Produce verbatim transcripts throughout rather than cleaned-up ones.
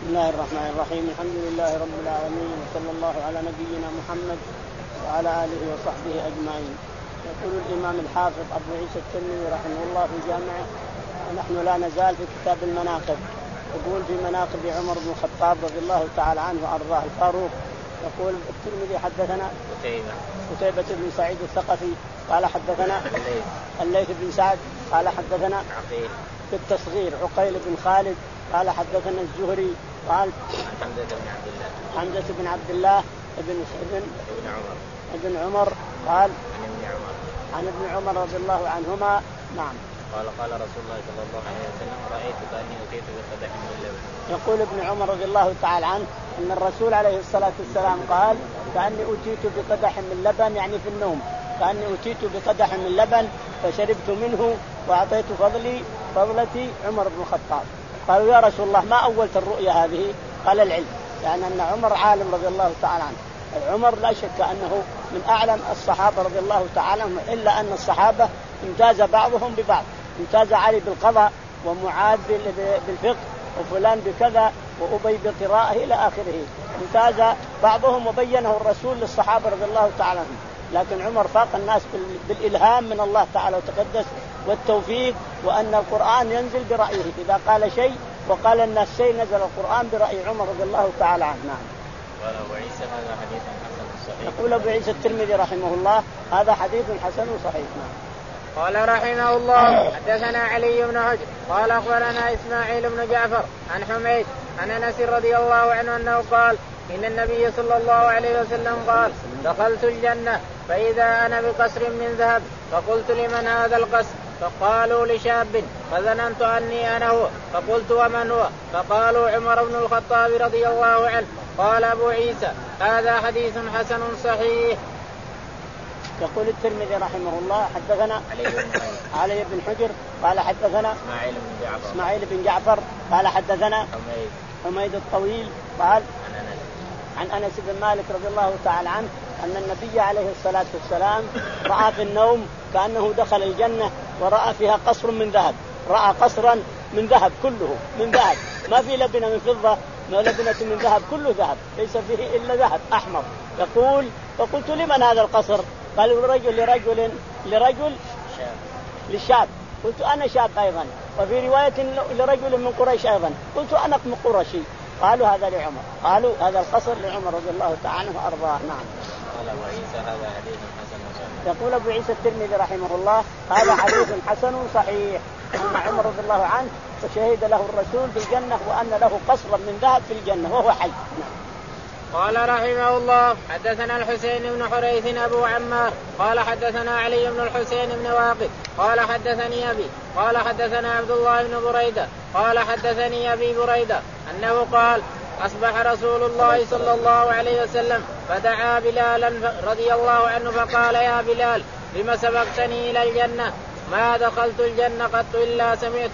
بسم الله الرحمن الرحيم. الحمد لله رب العالمين، وصلى الله على نبينا محمد وعلى آله وصحبه أجمعين. يقول الإمام الحافظ أبو عيسى الترمذي رحمه الله في جامعه، ونحن لا نزال في كتاب المناقب. يقول في مناقب عمر بن الخطاب رضي الله تعالى عنه وأرضاه الفاروق. يقول الترمذي حدثنا قتيبة بن سعيد الثقفي قال حدثنا الليث بن سعد قال حدثنا في التصغير عقيل بن خالد قال حدثنا الزهري قال حمزة بن عبد الله حمزة بن عبد الله ابن ابن ابن عمر ابن عمر قال عن ابن عمر عن ابن عمر رضي الله عنهما. نعم. قال قال رسول الله صلى الله عليه وسلم رأيت كأني أتيت بقدح من لبن. يقول ابن عمر رضي الله تعالى عنه أن الرسول عليه الصلاة والسلام قال كأني أتيت بقدح من لبن، يعني في النوم، كأني أتيت بقدح من لبن فشربت منه وأعطيت فضلي فضلتي عمر بن الخطاب. قالوا يا رسول الله ما أولت الرؤيا هذه؟ قال العلم، يعني أن عمر عالم رضي الله تعالى عنه. عمر لا شك أنه من أعلم الصحابة رضي الله تعالى عنهم، إلا أن الصحابة امتاز بعضهم ببعض، امتاز علي بالقضاء ومعاذ بالفقه وفلان بكذا وأبي بالقراءة إلى آخره، امتاز بعضهم وبينه الرسول للصحابة رضي الله تعالى عنهم. لكن عمر فاق الناس بالإلهام من الله تعالى وتقدس والتوفيق، وأن القرآن ينزل برأيه، إذا قال شيء وقال الناس شيء نزل القرآن برأي عمر رضي الله تعالى عنه. نعم. قال أبو عيسى هذا حديث حسن صحيح. يقول أبو عيسى الترمذي رحمه الله هذا حديث حسن صحيح. نعم. قال رحمه الله حدثنا علي بن حجر قال أخبرنا إسماعيل بن جعفر عن حميد عن أنس رضي الله عنه أنه قال إن النبي صلى الله عليه وسلم قال دخلت الجنة فإذا أنا بقصر من ذهب، فقلت لمن هذا القصر؟ فقالوا لشاب، فظننت أني أنا هو، فقلت ومن هو؟ فقالوا عمر بن الخطاب رضي الله عنه. قال أبو عيسى هذا حديث حسن صحيح. يقول الترمذي رحمه الله حدثنا علي بن حجر قال حدثنا إسماعيل بن جعفر إسماعيل بن جعفر قال حدثنا حميد حميد الطويل قال عن أنس عن أنس بن مالك رضي الله تعالى عنه أن النبي عليه الصلاة والسلام رأى في النوم كأنه دخل الجنة ورأى فيها قصر من ذهب، رأى قصرا من ذهب كله من ذهب، ما في لبنة من فضة، ما لبنة من ذهب، كله ذهب ليس فيه إلا ذهب أحمر. يقول فقلت لمن هذا القصر؟ قالوا لرجل لرجل لرجل شاب للشاب. قلت أنا شاب أيضا، وفي رواية لرجل من قريش أيضا، قلت أنا من قرشي. قالوا هذا لعمر، قالوا هذا القصر لعمر رضي الله تعالى عنه وأرضاه. نعم. قال أبو عيسى هذا حديث حسن صحيح. يقول أبو عيسى الترمذي رحمه الله هذا حديث حسن صحيح، أن عمر رضي الله عنه فشهد له الرسول بالجنة وأن له قصرا من ذهب في الجنة وهو حي. نعم. قال رحمه الله حدثنا الحسين بن حريث أبو عمار قال حدثنا علي بن الحسين بن واقد قال حدثني أبي قال حدثنا عبد الله بن بريدة قال حدثني أبي بريدة أنه قال أصبح رسول الله صلى الله عليه وسلم فدعا بلالا رضي الله عنه فقال يا بلال لما سبقتني إلى الجنة؟ ما دخلت الجنة قط إلا سمعت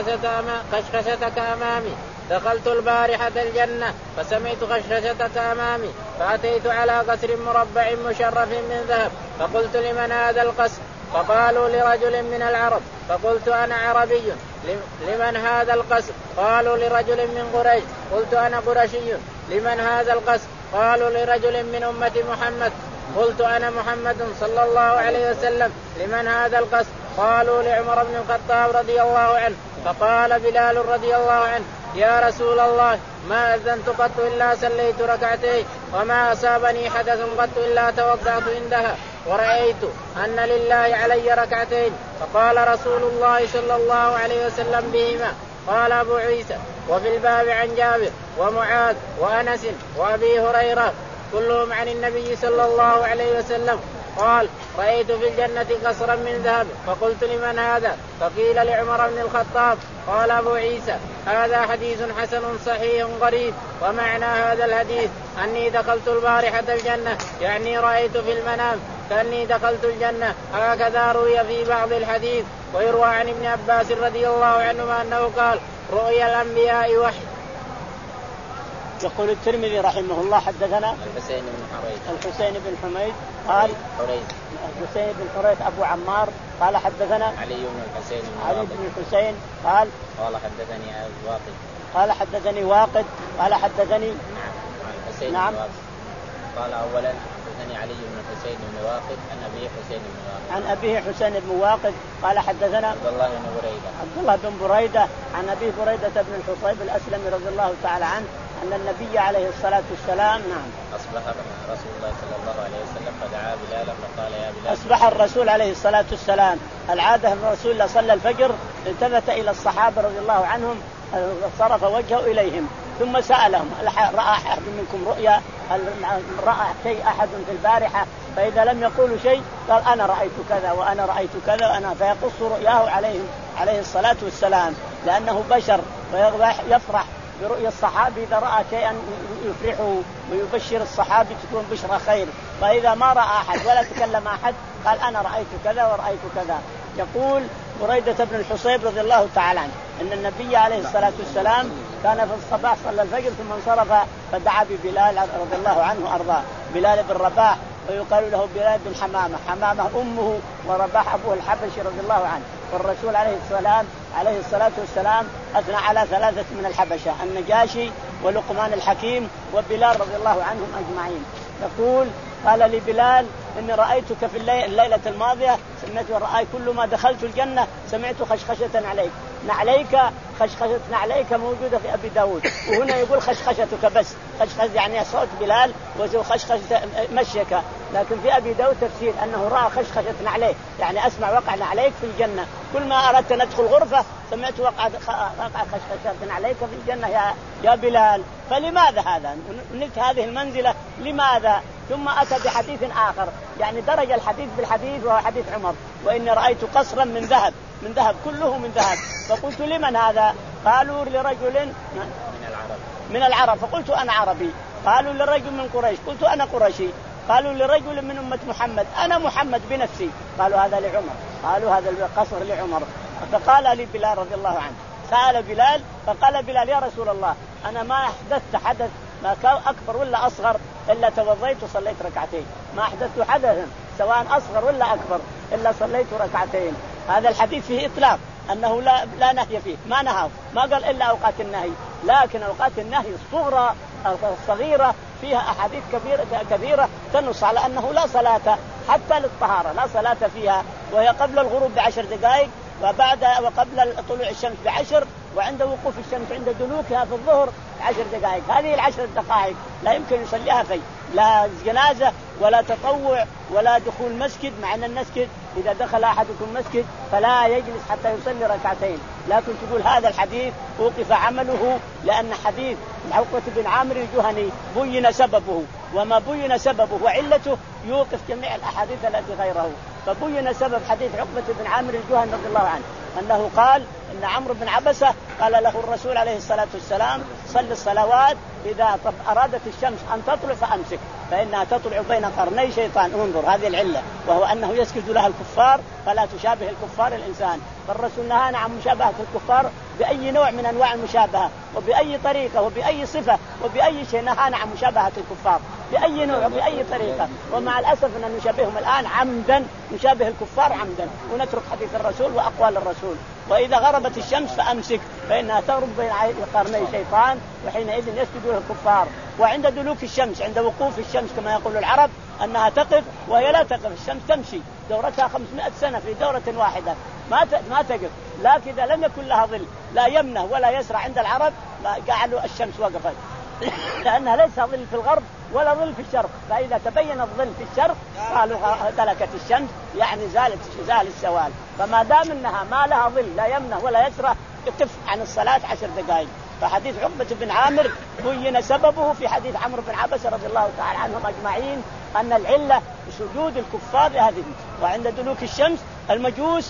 خشخشتك أمامي. دخلت البارحة الجنة فسمعت خشخشتك أمامي، فأتيت على قصر مربع مشرف من ذهب، فقلت لمن هذا القصر؟ فقالوا لرجل من العرب، فقلت أنا عربي. لمن هذا القصر؟ قالوا لرجل من قريش، قلت أنا قرشي. لمن هذا القصر؟ قالوا لرجل من أمة محمد، قلت أنا محمد صلى الله عليه وسلم. لمن هذا القصر؟ قالوا لعمر بن الخطاب رضي الله عنه. فقال بلال رضي الله عنه يا رسول الله ما أذنت قط إلا صليت ركعتين، وما أصابني حدث قط إلا توضأت عندها، ورأيت أن لله علي ركعتين. فقال رسول الله صلى الله عليه وسلم بهما. قال أبو عيسى وفي الباب عن جابر ومعاذ وأنس وأبي هريرة كلهم عن النبي صلى الله عليه وسلم قال رأيت في الجنة قصرا من ذهب، فقلت لمن هذا؟ فقيل لعمر بن الخطاب. قال أبو عيسى هذا حديث حسن صحيح غريب. ومعنى هذا الحديث أني دخلت البارحة الجنة، يعني رأيت في المنام كأني دخلت الجنة، هكذا روي في بعض الحديث. ويروى عن ابن عباس رضي الله عنهما أنه قال رؤيا الأنبياء وحي. يقول الترمذي رحمه الله حدثنا الحسين بن حريث الحسين بن حميد قال حريث الحسين بن حريث أبو عمار قال حدثنا علي بن الحسين علي بن الحسين قال قال حدثني واقد قال حدثني واقد قال حدثني الحسين نعم. بن واقد. قال أولا حدثني علي بن الحسين بن واقد عن أبيه حسين بن واقد عن أبيه حسين بن واقد قال حدثنا عبد الله بن بريدة عبد الله بن بريدة عن أبي بريدة بن الحصيب الأسلمي رضي الله تعالى عنه أن النبي عليه الصلاة والسلام نعم أصبح رسول الله صلى الله عليه وسلم فدعا بلالا فقال يا بلال. أصبح الرسول عليه الصلاة والسلام العادة أن الرسول صلى الفجر التفت إلى الصحابة رضي الله عنهم صرف وجهه إليهم ثم سألهم رأى أحد منكم رؤيا رأى شيء أحد في البارحة فإذا لم يقولوا شيء قال أنا رأيت كذا وأنا رأيت كذا وأنا فيقص رؤياه عليهم عليه الصلاة والسلام لأنه بشر ويفرح برؤيا الصحابي إذا رأى شيئا يفرحه ويبشر الصحابي تكون بشرى خير فإذا ما رأى أحد ولا تكلم أحد قال أنا رأيت كذا ورأيت كذا. يقول بريدة بن الحصيب رضي الله تعالى عنه أن النبي عليه الصلاة والسلام كان في الصباح صلى الفجر ثم انصرف فدعا ببلال رضي الله عنه وأرضاه بلال بن رباح ويقال له بلال بن حمامة حمامة أمه ورباح أبوه الحبشي رضي الله عنه. والرسول عليه السلام عليه الصلاة والسلام أثنى على ثلاثة من الحبشة النجاشي ولقمان الحكيم وبلال رضي الله عنهم أجمعين. يقول قال لي بلال إني رأيتك في الليلة الماضية سمعت ورأي كل ما دخلت الجنة سمعت خشخشة عليك نعليك خشخشة نعليك موجودة في أبي داود وهنا يقول خشخشتك بس خشخش يعني صوت بلال وخشخشة مشيك لكن في أبي داود تفسير أنه رأى خشخشة نعليك يعني أسمع وقع نعليك في الجنة كل ما أردت أن أدخل غرفة سمعت وقع خشخشة نعليك في الجنة يا يا بلال. فلماذا هذا نلت هذه المنزلة لماذا؟ ثم أتى بحديث آخر يعني درج الحديث بالحديث وهو حديث عمر وإني رأيت قصرا من ذهب من ذهب كله من ذهب فقلت لمن هذا؟ قالوا لرجل من العرب من العرب فقلت أنا عربي. قالوا لرجل من قريش قلت أنا قرشي. قالوا لرجل من أمة محمد أنا محمد بنفسي. قالوا هذا لعمر قالوا هذا القصر لعمر. فقال لي بلال رضي الله عنه سأل بلال فقال بلال يا رسول الله أنا ما أحدثت حدث ما كان أكبر ولا أصغر إلا توضيت وصليت ركعتين ما أحدثت حدثا سواء أصغر ولا أكبر إلا صليت ركعتين. هذا الحديث فيه إطلاق أنه لا لا نهي فيه ما نهى ما قال إلا أوقات النهي لكن أوقات النهي الصغرى الصغيرة فيها أحاديث كثيرة كثيرة تنص على أنه لا صلاة حتى للطهارة لا صلاة فيها وهي قبل الغروب بعشر دقائق وبعد وقبل طلوع الشمس بعشر وعند وقوف الشمس عند دلوكها في الظهر عشر دقائق. هذه العشر دقائق لا يمكن يصليها في لا جنازة ولا تطوع ولا دخول مسجد مع أن المسجد إذا دخل أحدكم مسجد فلا يجلس حتى يصلي ركعتين. لكن تقول هذا الحديث وقف عمله لأن حديث عقبة بن عامر الجهني بين سببه وما بين سببه وعلته يوقف جميع الأحاديث التي غيره. فبين سبب حديث عقبة بن عامر الجهني رضي الله عنه أنه قال إن عمرو بن عبسة قال له الرسول عليه الصلاة والسلام صل الصلوات إذا أرادت الشمس أن تطلع فأمسك فإنها تطلع بين قرني شيطان. انظر هذه العلة وهو أنه يسجد لها الكفار فلا تشابه الكفار الإنسان. فالرسول نهانا عن مشابهة الكفار بأي نوع من أنواع المشابهة وبأي طريقة وبأي صفة وبأي شيء نهانا عن مشابهة الكفار بأي نوع وبأي طريقة. ومع الأسف أن نشابههم الآن عمدا نشابه الكفار عمدا ونترك حديث الرسول وأقوال الرسول. وإذا غربت الشمس فأمسك فإنها تغرب بين قرني شيطان وحينئذ يسجد لها الكفار. وعند دلوك الشمس عند وقوف الشمس كما يقول العرب أنها تقف وهي لا تقف الشمس تمشي دورتها خمسمائة سنة في دورة واحدة ما ما تقف. لكن إذا لم يكن لها ظل لا يمنه ولا يسرع عند العرب قعدوا الشمس وقفت لأنها ليس ظل في الغرب ولا ظل في الشرق. فإذا تبين الظل في الشرق قالوا دلكت الشمس يعني زالت زال السوال. فما دام انها ما لها ظل لا يمنه ولا يسرع يقف عن الصلاة عشر دقائق. فحديث عقبة بن عامر بين سببه في حديث عمرو بن عبسة رضي الله تعالى عنهم أجمعين أن العلة سجود الكفار هذه. وعند دلوك الشمس المجوس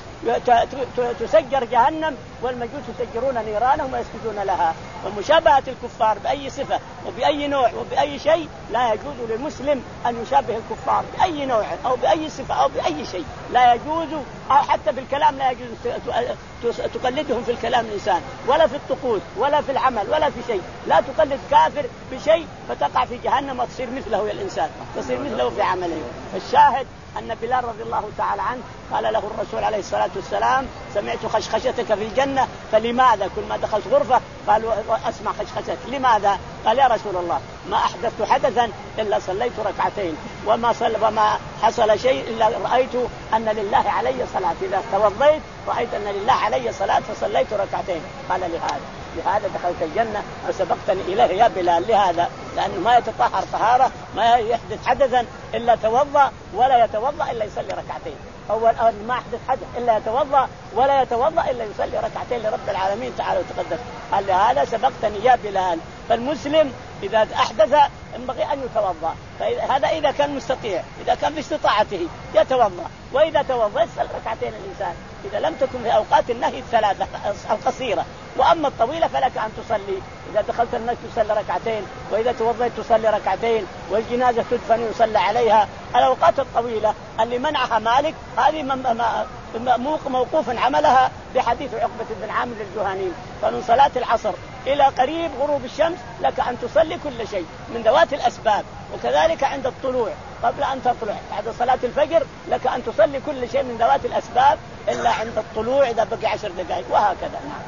تسجر جهنم والمجوس يسجرون نيرانهم ويسجدون لها. ومشابهة الكفار بأي صفة وبأي نوع وبأي شيء لا يجوز للمسلم أن يشابه الكفار بأي نوع أو بأي صفة أو بأي شيء لا يجوز. حتى بالكلام لا يجوز تقلدهم في الكلام الإنسان ولا في الطقوس ولا في العمل ولا في شيء. لا تقلد كافر بشيء فتقع في جهنم وتصير مثله يا الإنسان تصير مثله في عمله. الشاهد أن بلال رضي الله تعالى عنه قال له الرسول عليه الصلاة والسلام سمعت خشخشتك في الجنة فلماذا؟ كل ما دخلت غرفة قال أسمع خشخشتك، لماذا؟ قال يا رسول الله ما أحدثت حدثا إلا صليت ركعتين وما صل وما حصل شيء إلا رأيت أن لله علي صلاة، إذا توضيت رأيت أن لله علي صلاة فصليت ركعتين. قال لهذا لهذا دخلت الجنة وسبقتني إليه يا بلال، لهذا لأنه ما يتطهر طهارة ما يحدث حدثا إلا توضأ ولا يتوضأ إلا يصلي ركعتين، أول أول ما يحدث حدث إلا يتوضأ ولا يتوضأ إلا يصلي ركعتين لرب العالمين تعالى وتقدس. قال لهذا سبقتني يا بلال. فالمسلم إذا أحدث ينبغي أن يتوضأ، فهذا إذا كان مستطيع، إذا كان باستطاعته يتوضأ، وإذا توضأ يصلي ركعتين الإنسان إذا لم تكن في أوقات النهي الثلاثة القصيرة. وأما الطويلة فلك أن تصلي، إذا دخلت المسجد تصلي ركعتين، وإذا توضأت تصلي ركعتين، والجنازة تدفن يصلي عليها. الأوقات الطويلة اللي منعها مالك هذه موقوف عملها بحديث عقبة بن عامر الجهني، فمن صلاة العصر إلى قريب غروب الشمس لك أن تصلي كل شيء من ذوات الأسباب، وكذلك عند الطلوع قبل أن تطلع بعد صلاة الفجر لك أن تصلي كل شيء من ذوات الأسباب إلا عند الطلوع إذا بقي عشر دقائق، وهكذا. نعم.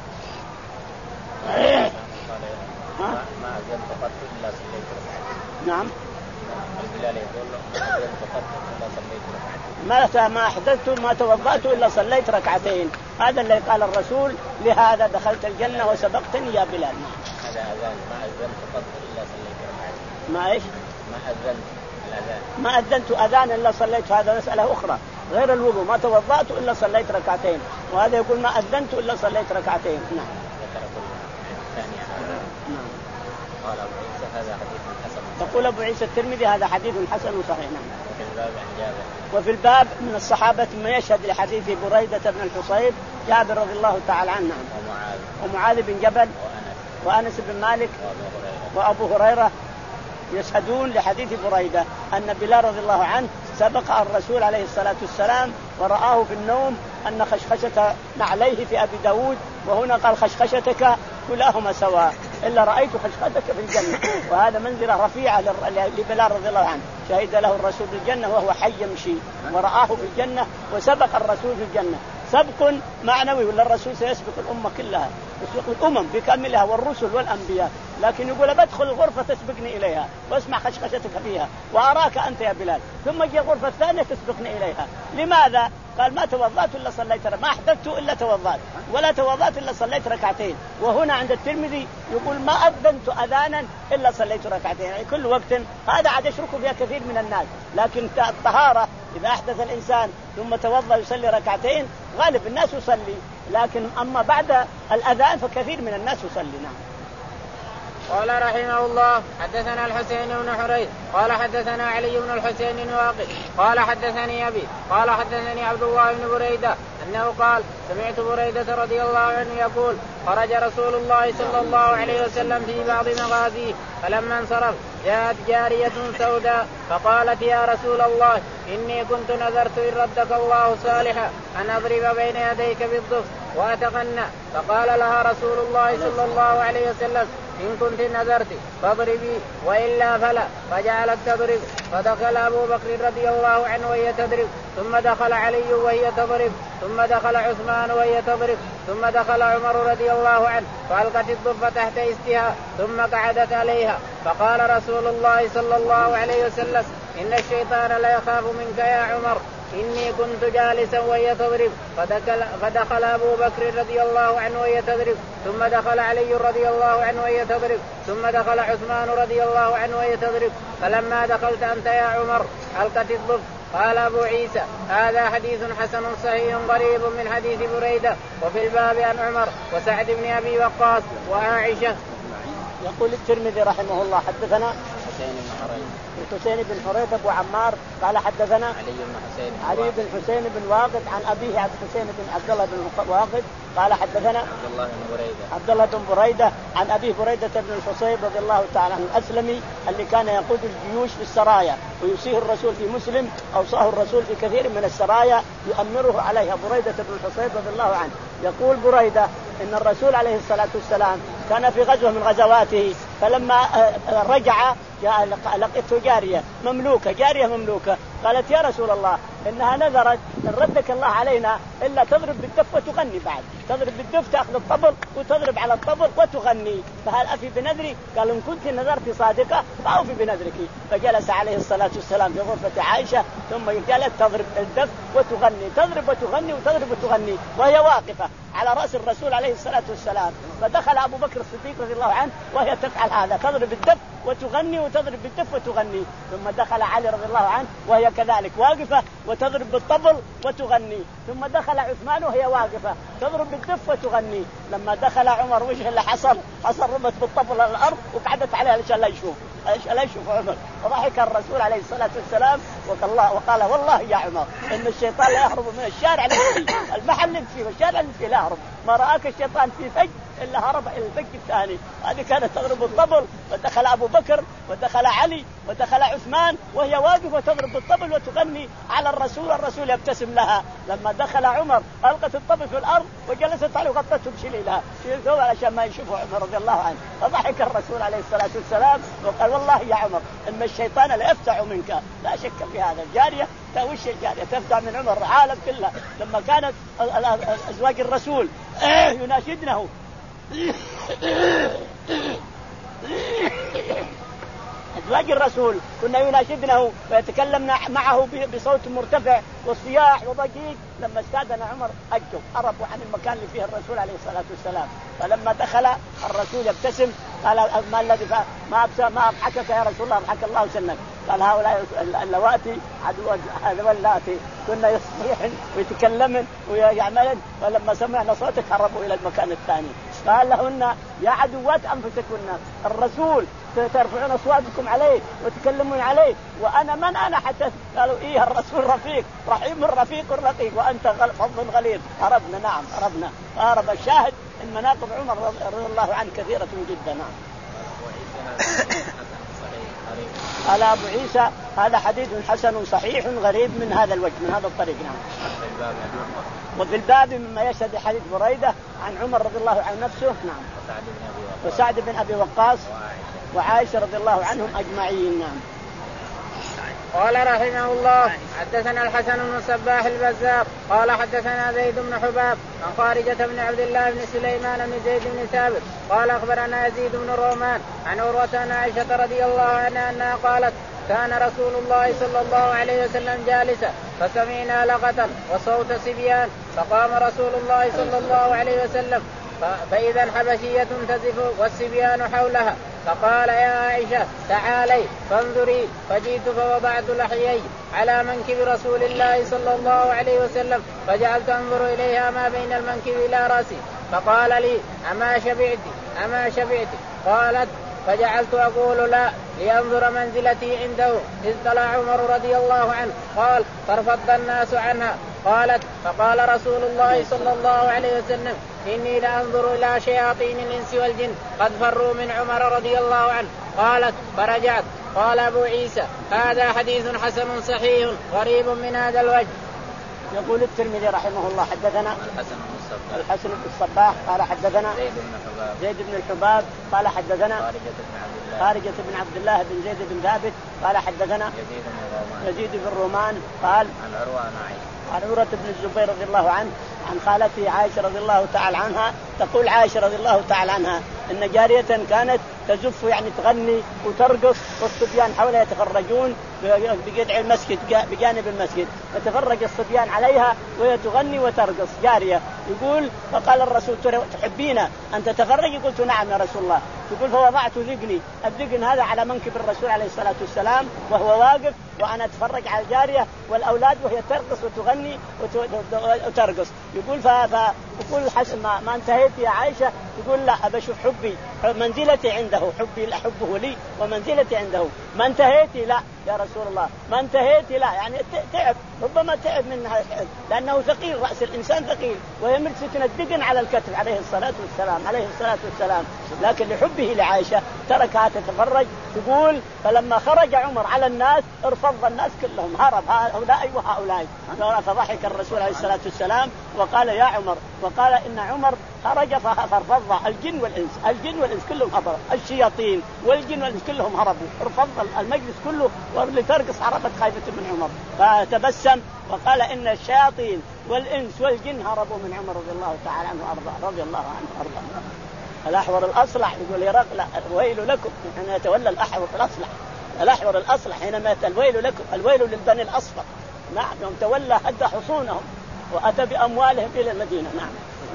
ما ما أذنت قط إلا صليت ركعتين. نعم. البلال يقول ما أذنت قط إلا صليت ركعتين. ما ما أحدثت ما توضأت إلا صليت ركعتين، هذا اللي قال الرسول لهذا دخلت الجنة وسبقتني يا بلال. هذا أذان ما أذنت قط إلا صليت ركعتين. ما إيش؟ ما أذنت الأذان. ما أذنت أذان إلا صليت، هذا مسألة أخرى غير الوضوء. ما توضأت إلا صليت ركعتين، وهذا يقول ما أذنت إلا صليت ركعتين. نعم. نعم. قال أبو عيسى هذا حديث حسن. يقول أبو عيسى الترمذي هذا حديث حسن صحيح. نعم. وفي الباب عن جابر. وفي الباب من الصحابة من يشهد لحديث بريدة بن الحصيب جابر رضي الله تعالى عنه. ومعاذ. ومعاذ بن جبل. وأنس. وأنس بن مالك. وأبو هريرة. وأبو هريرة يشهدون لحديث بريدة أن بلال رضي الله عنه سبق الرسول عليه الصلاة والسلام ورآه في النوم أن خشخشة نعليه في أبي داود، وهنا قال خشخشتك كلاهما سواء إلا رأيت خشخشتك في الجنة، وهذا منزلة رفيعة لبلال رضي الله عنه، شهد له الرسول بالجنة وهو حي يمشي ورآه في الجنة وسبق الرسول في الجنة. سبق معنوي، ولا الرسول سيسبق الأمة كلها، يسبق الأمم بكاملها والرسل والأنبياء، لكن يقول بدخل الغرفة تسبقني إليها واسمع خشخشتك فيها وأراك أنت يا بلال، ثم جاء الغرفة الثانية تسبقني إليها. لماذا؟ قال ما توضأت إلا صليت، ما أحدثت إلا توضأت، ولا توضأت إلا صليت ركعتين. وهنا عند الترمذي يقول ما أذنت أذانا إلا صليت ركعتين، يعني كل وقت. هذا عاد يشرك فيها كثير من الناس، لكن الطهارة إذا أحدث الإنسان ثم توضأ يصلي ركعتين غالب الناس يصلي، لكن أما بعد الأذان فكثير من الناس يصلي. نعم. قال رحمه الله حدثنا الحسين بن حريث قال حدثنا علي بن الحسين بن واقد قال حدثني أبي قال حدثني عبد الله بن بريدة أنه قال سمعت بريدة رضي الله عنه يقول خرج رسول الله صلى الله عليه وسلم في بعض مغازيه، فلما انصرف جاءت جارية سوداء فقالت يا رسول الله إني كنت نذرت إن ردك الله صالحا أن أضرب بين يديك بالضفر وأتغنى، فقال لها رسول الله صلى الله عليه وسلم إن كنت نذرت فاضربي وإلا فلا، فجعلت تضرب، فدخل أبو بكر رضي الله عنه وهي تضرب، ثم دخل علي وهي تضرب، ثم دخل عثمان وهي تضرب، ثم دخل عمر رضي الله عنه فألقت الضفة تحت استها ثم قعدت عليها، فقال رسول الله صلى الله عليه وسلم إن الشيطان لا يخاف منك يا عمر، إني كنت جالسا وهي تضرب، فدخل, فدخل أبو بكر رضي الله عنه وهي تضرب، ثم دخل علي رضي الله عنه وهي تضرب، ثم دخل عثمان رضي الله عنه وهي تضرب، فلما دخلت أنت يا عمر ألقت الضف. قال أبو عيسى هذا حديث حسن صحيح قريب من حديث بريدة. وفي الباب عن عمر وسعد بن أبي وقاص وعائشة. يقول الترمذي رحمه الله حدثنا حسين بن حريث حسين بن حريث أبو عمار قال حدثنا علي بن حسين علي بن حسين بن واقد عن أبيه عبد حسين بن عبد الله بن واقد قال حدثنا عبد الله بن بريدة عبد الله بن بريدة عن أبيه بريدة بن الحصيب رضي الله تعالى عنه الأسلمي اللي كان يقود الجيوش في السرايا ويوصيه الرسول في مسلم، أوصاه الرسول في كثير من السرايا يؤمره عليها، بريدة بن الحصيب رضي الله عنه. يقول بريدة إن الرسول عليه الصلاة والسلام كان في غزوة من غزواته، فلما رجع لقيته جارية مملوكة جارية مملوكة قالت يا رسول الله إنها نذرت إن ردك الله علينا إلا تضرب بالدف وتغني بعد، تضرب بالدف تأخذ الطبل وتضرب على الطبل وتغني، فهل أفي بنذري؟ قال إن كنت نذرت صادقة فأوفي بنذرك. فجلس عليه الصلاة والسلام في غرفة عائشة ثم جلست تضرب الدف وتغني، تضرب وتغني وتضرب وتغني وهي واقفة على رأس الرسول عليه الصلاة والسلام. فدخل أبو بكر الصديق رضي الله عنه وهي تفعل هذا، تضرب الدف وتغني وتضرب بالدف وتغني. ثم دخل علي رضي الله عنه وهي كذلك واقفة وتضرب بالطبل وتغني. ثم دخل عثمان وهي واقفة تضرب بالدف وتغني. لما دخل عمر وش اللي حصل؟ حصل رمت بالطبل على الأرض وقعدت عليها علشان لا يشوف، لا يشوف عمر. فضحك الرسول عليه الصلاة والسلام وقال والله يا عمر إن الشيطان لا يهرب من الشارع اللي فيه، المحل اللي فيه والشارع اللي فيه لا يهرب، ما رآك الشيطان في فج إلا هرب إلى الفج الثاني. هذه كانت تضرب الطبل. ودخل أبو بكر ودخل علي ودخل عثمان وهي واقفة تضرب بالطبل وتغني على الرسول، الرسول يبتسم لها. لما دخل عمر ألقت الطبل في الأرض وجلست عليه وغطته بشليلها شيلته علشان ما يشوفه عمر رضي الله عنه. فضحك الرسول عليه الصلاة والسلام وقال والله يا عمر إن الشيطان لا يفتع منك، لا شك في هذا. الجارية وش الجارية تفتع من عمر العالم كله. لما كانت أزواج الرسول يناشدنه أزواج الرسول كنا يناشدنه ويتكلمنا معه بصوت مرتفع وصياح وضجيج. لما استأذن عمر أجوا هربوا عن المكان اللي فيه الرسول عليه الصلاة والسلام. فلما دخل الرسول يبتسم قال ما الذي ما ما أضحكك يا رسول الله؟ أضحك الله سنك. قال هؤلاء اللواتي عدو هذا اللاتي كنا يصيحن ويتكلمن ويعملن، ولما سمعنا صوتك هربوا إلى المكان الثاني. قال لهن يا عدوات أنفسكن الرسول ترفعون أصواتكم عليه وتكلمون عليه وأنا من أنا حتى؟ قالوا إيه الرسول رفيق رحيم رفيق رقيق وأنت فضل غليظ. هربنا نعم هربنا. هرب. الشاهد إن مناقب عمر رضي الله عنه كثيرة جدا. نعم. قال أبو عيسى هذا حديث حسن صحيح غريب من هذا الوجه من هذا الطريق. نعم. وفي الباب مما يشهد حديث بريدة عن عمر رضي الله عنه نفسه. نعم. وسعد بن أبي وقاص وعائشة رضي الله عنهم أجمعين. نعم. قال رحمه الله حدثنا الحسن بن الصباح البزار قال حدثنا زيد بن حباب عن خارجة بن عبد الله بن سليمان بن زيد بن ثابت قال أخبرنا يزيد بن رومان عن عروة عن عائشة رضي الله عنها أنها قالت كان رسول الله صلى الله عليه وسلم جالسا فسمعنا لغة وصوت صبيان فقام رسول الله صلى الله عليه وسلم فإذا الحبشية تزف والصبيان حولها فقال يا عائشة تعالي فانظري. فجئت فوضعت لحيي على منكب رسول الله صلى الله عليه وسلم فجعلت أنظر إليها ما بين المنكب إلى رأسي فقال لي أما شبعت أما شبعت؟ قالت فجعلت أقول لا لينظر منزلتي عنده. إذ طلع عمر رضي الله عنه قال فارفض الناس عنها. قالت فقال رسول الله صلى الله عليه وسلم إني لأنظر إلى شياطين الإنس والجن قد فروا من عمر رضي الله عنه. قالت فرجعت. قال أبو عيسى هذا حديث حسن صحيح غريب من هذا الوجه. يقول الترمذي رحمه الله حدثنا الحسن بن الصباح الحسن بن الصباح قال حدثنا زيد بن حباب زيد بن الحباب قال حدثنا خارجة بن عبد الله خارجة بن عبد الله بن زيد بن ثابت قال حدثنا يزيد بن رومان يزيد بن رومان قال عن عروة عن عائشة عن عروة بن الزبير رضي الله عنه عن خالته عائشة رضي الله تعالى عنها. تقول عائشة رضي الله تعالى عنها إن جارية كانت تزف يعني تغني وترقص والصبيان حولها يتفرجون بقدع المسجد بجانب المسجد فتفرج الصبيان عليها وهي تغني وترقص جارية. يقول فقال الرسول تحبين أن تتفرج؟ قلت نعم يا رسول الله. يقول فوضعت ذقني الذقن هذا على منكب الرسول عليه الصلاة والسلام وهو واقف وأنا أتفرج على الجارية والأولاد وهي ترقص وتغني وترقص. يقول فيقول حسن ما, ما انتهيت يا عائشة؟ يقول لا أبشوف حبي منزلتي عنده حبي حبه لي ومنزلتي عنده. ما انتهيتي؟ لا يا رسول الله ما انتهيتي لا يعني تعب ربما تعب منها لأنه ثقيل رأس الإنسان ثقيل ويمر ستنا الدقن على الكتف عليه الصلاة والسلام عليه الصلاة والسلام. لكن لحبه لعائشة تركها تتفرج. تقول فلما خرج عمر على الناس ارفض الناس كلهم هرب هؤلاء وهؤلاء. فضحك الرسول عليه الصلاة والسلام وقال يا عمر وقال إن عمر رجفها فرفضها الجن والإنس، الجن والإنس كلهم هربوا، الشياطين والجن والإنس كلهم هربوا، رفض المجلس كله ولترقص عربت خايفة من عمر، فتبسم وقال إن الشياطين والإنس والجن هربوا من عمر رضي الله تعالى عنه وأرضاه، رضي الله عنه وأرضاه. الأحور الأصلح يقول هرقل الويل لكم حين يتولى الأحور الأصلح، الأحور الأصلح حينما يتولى الويل لكم، الويل للبني الأصفر. نعم يوم تولى هد حصونهم وأتى بأموالهم إلى المدينة. نعم.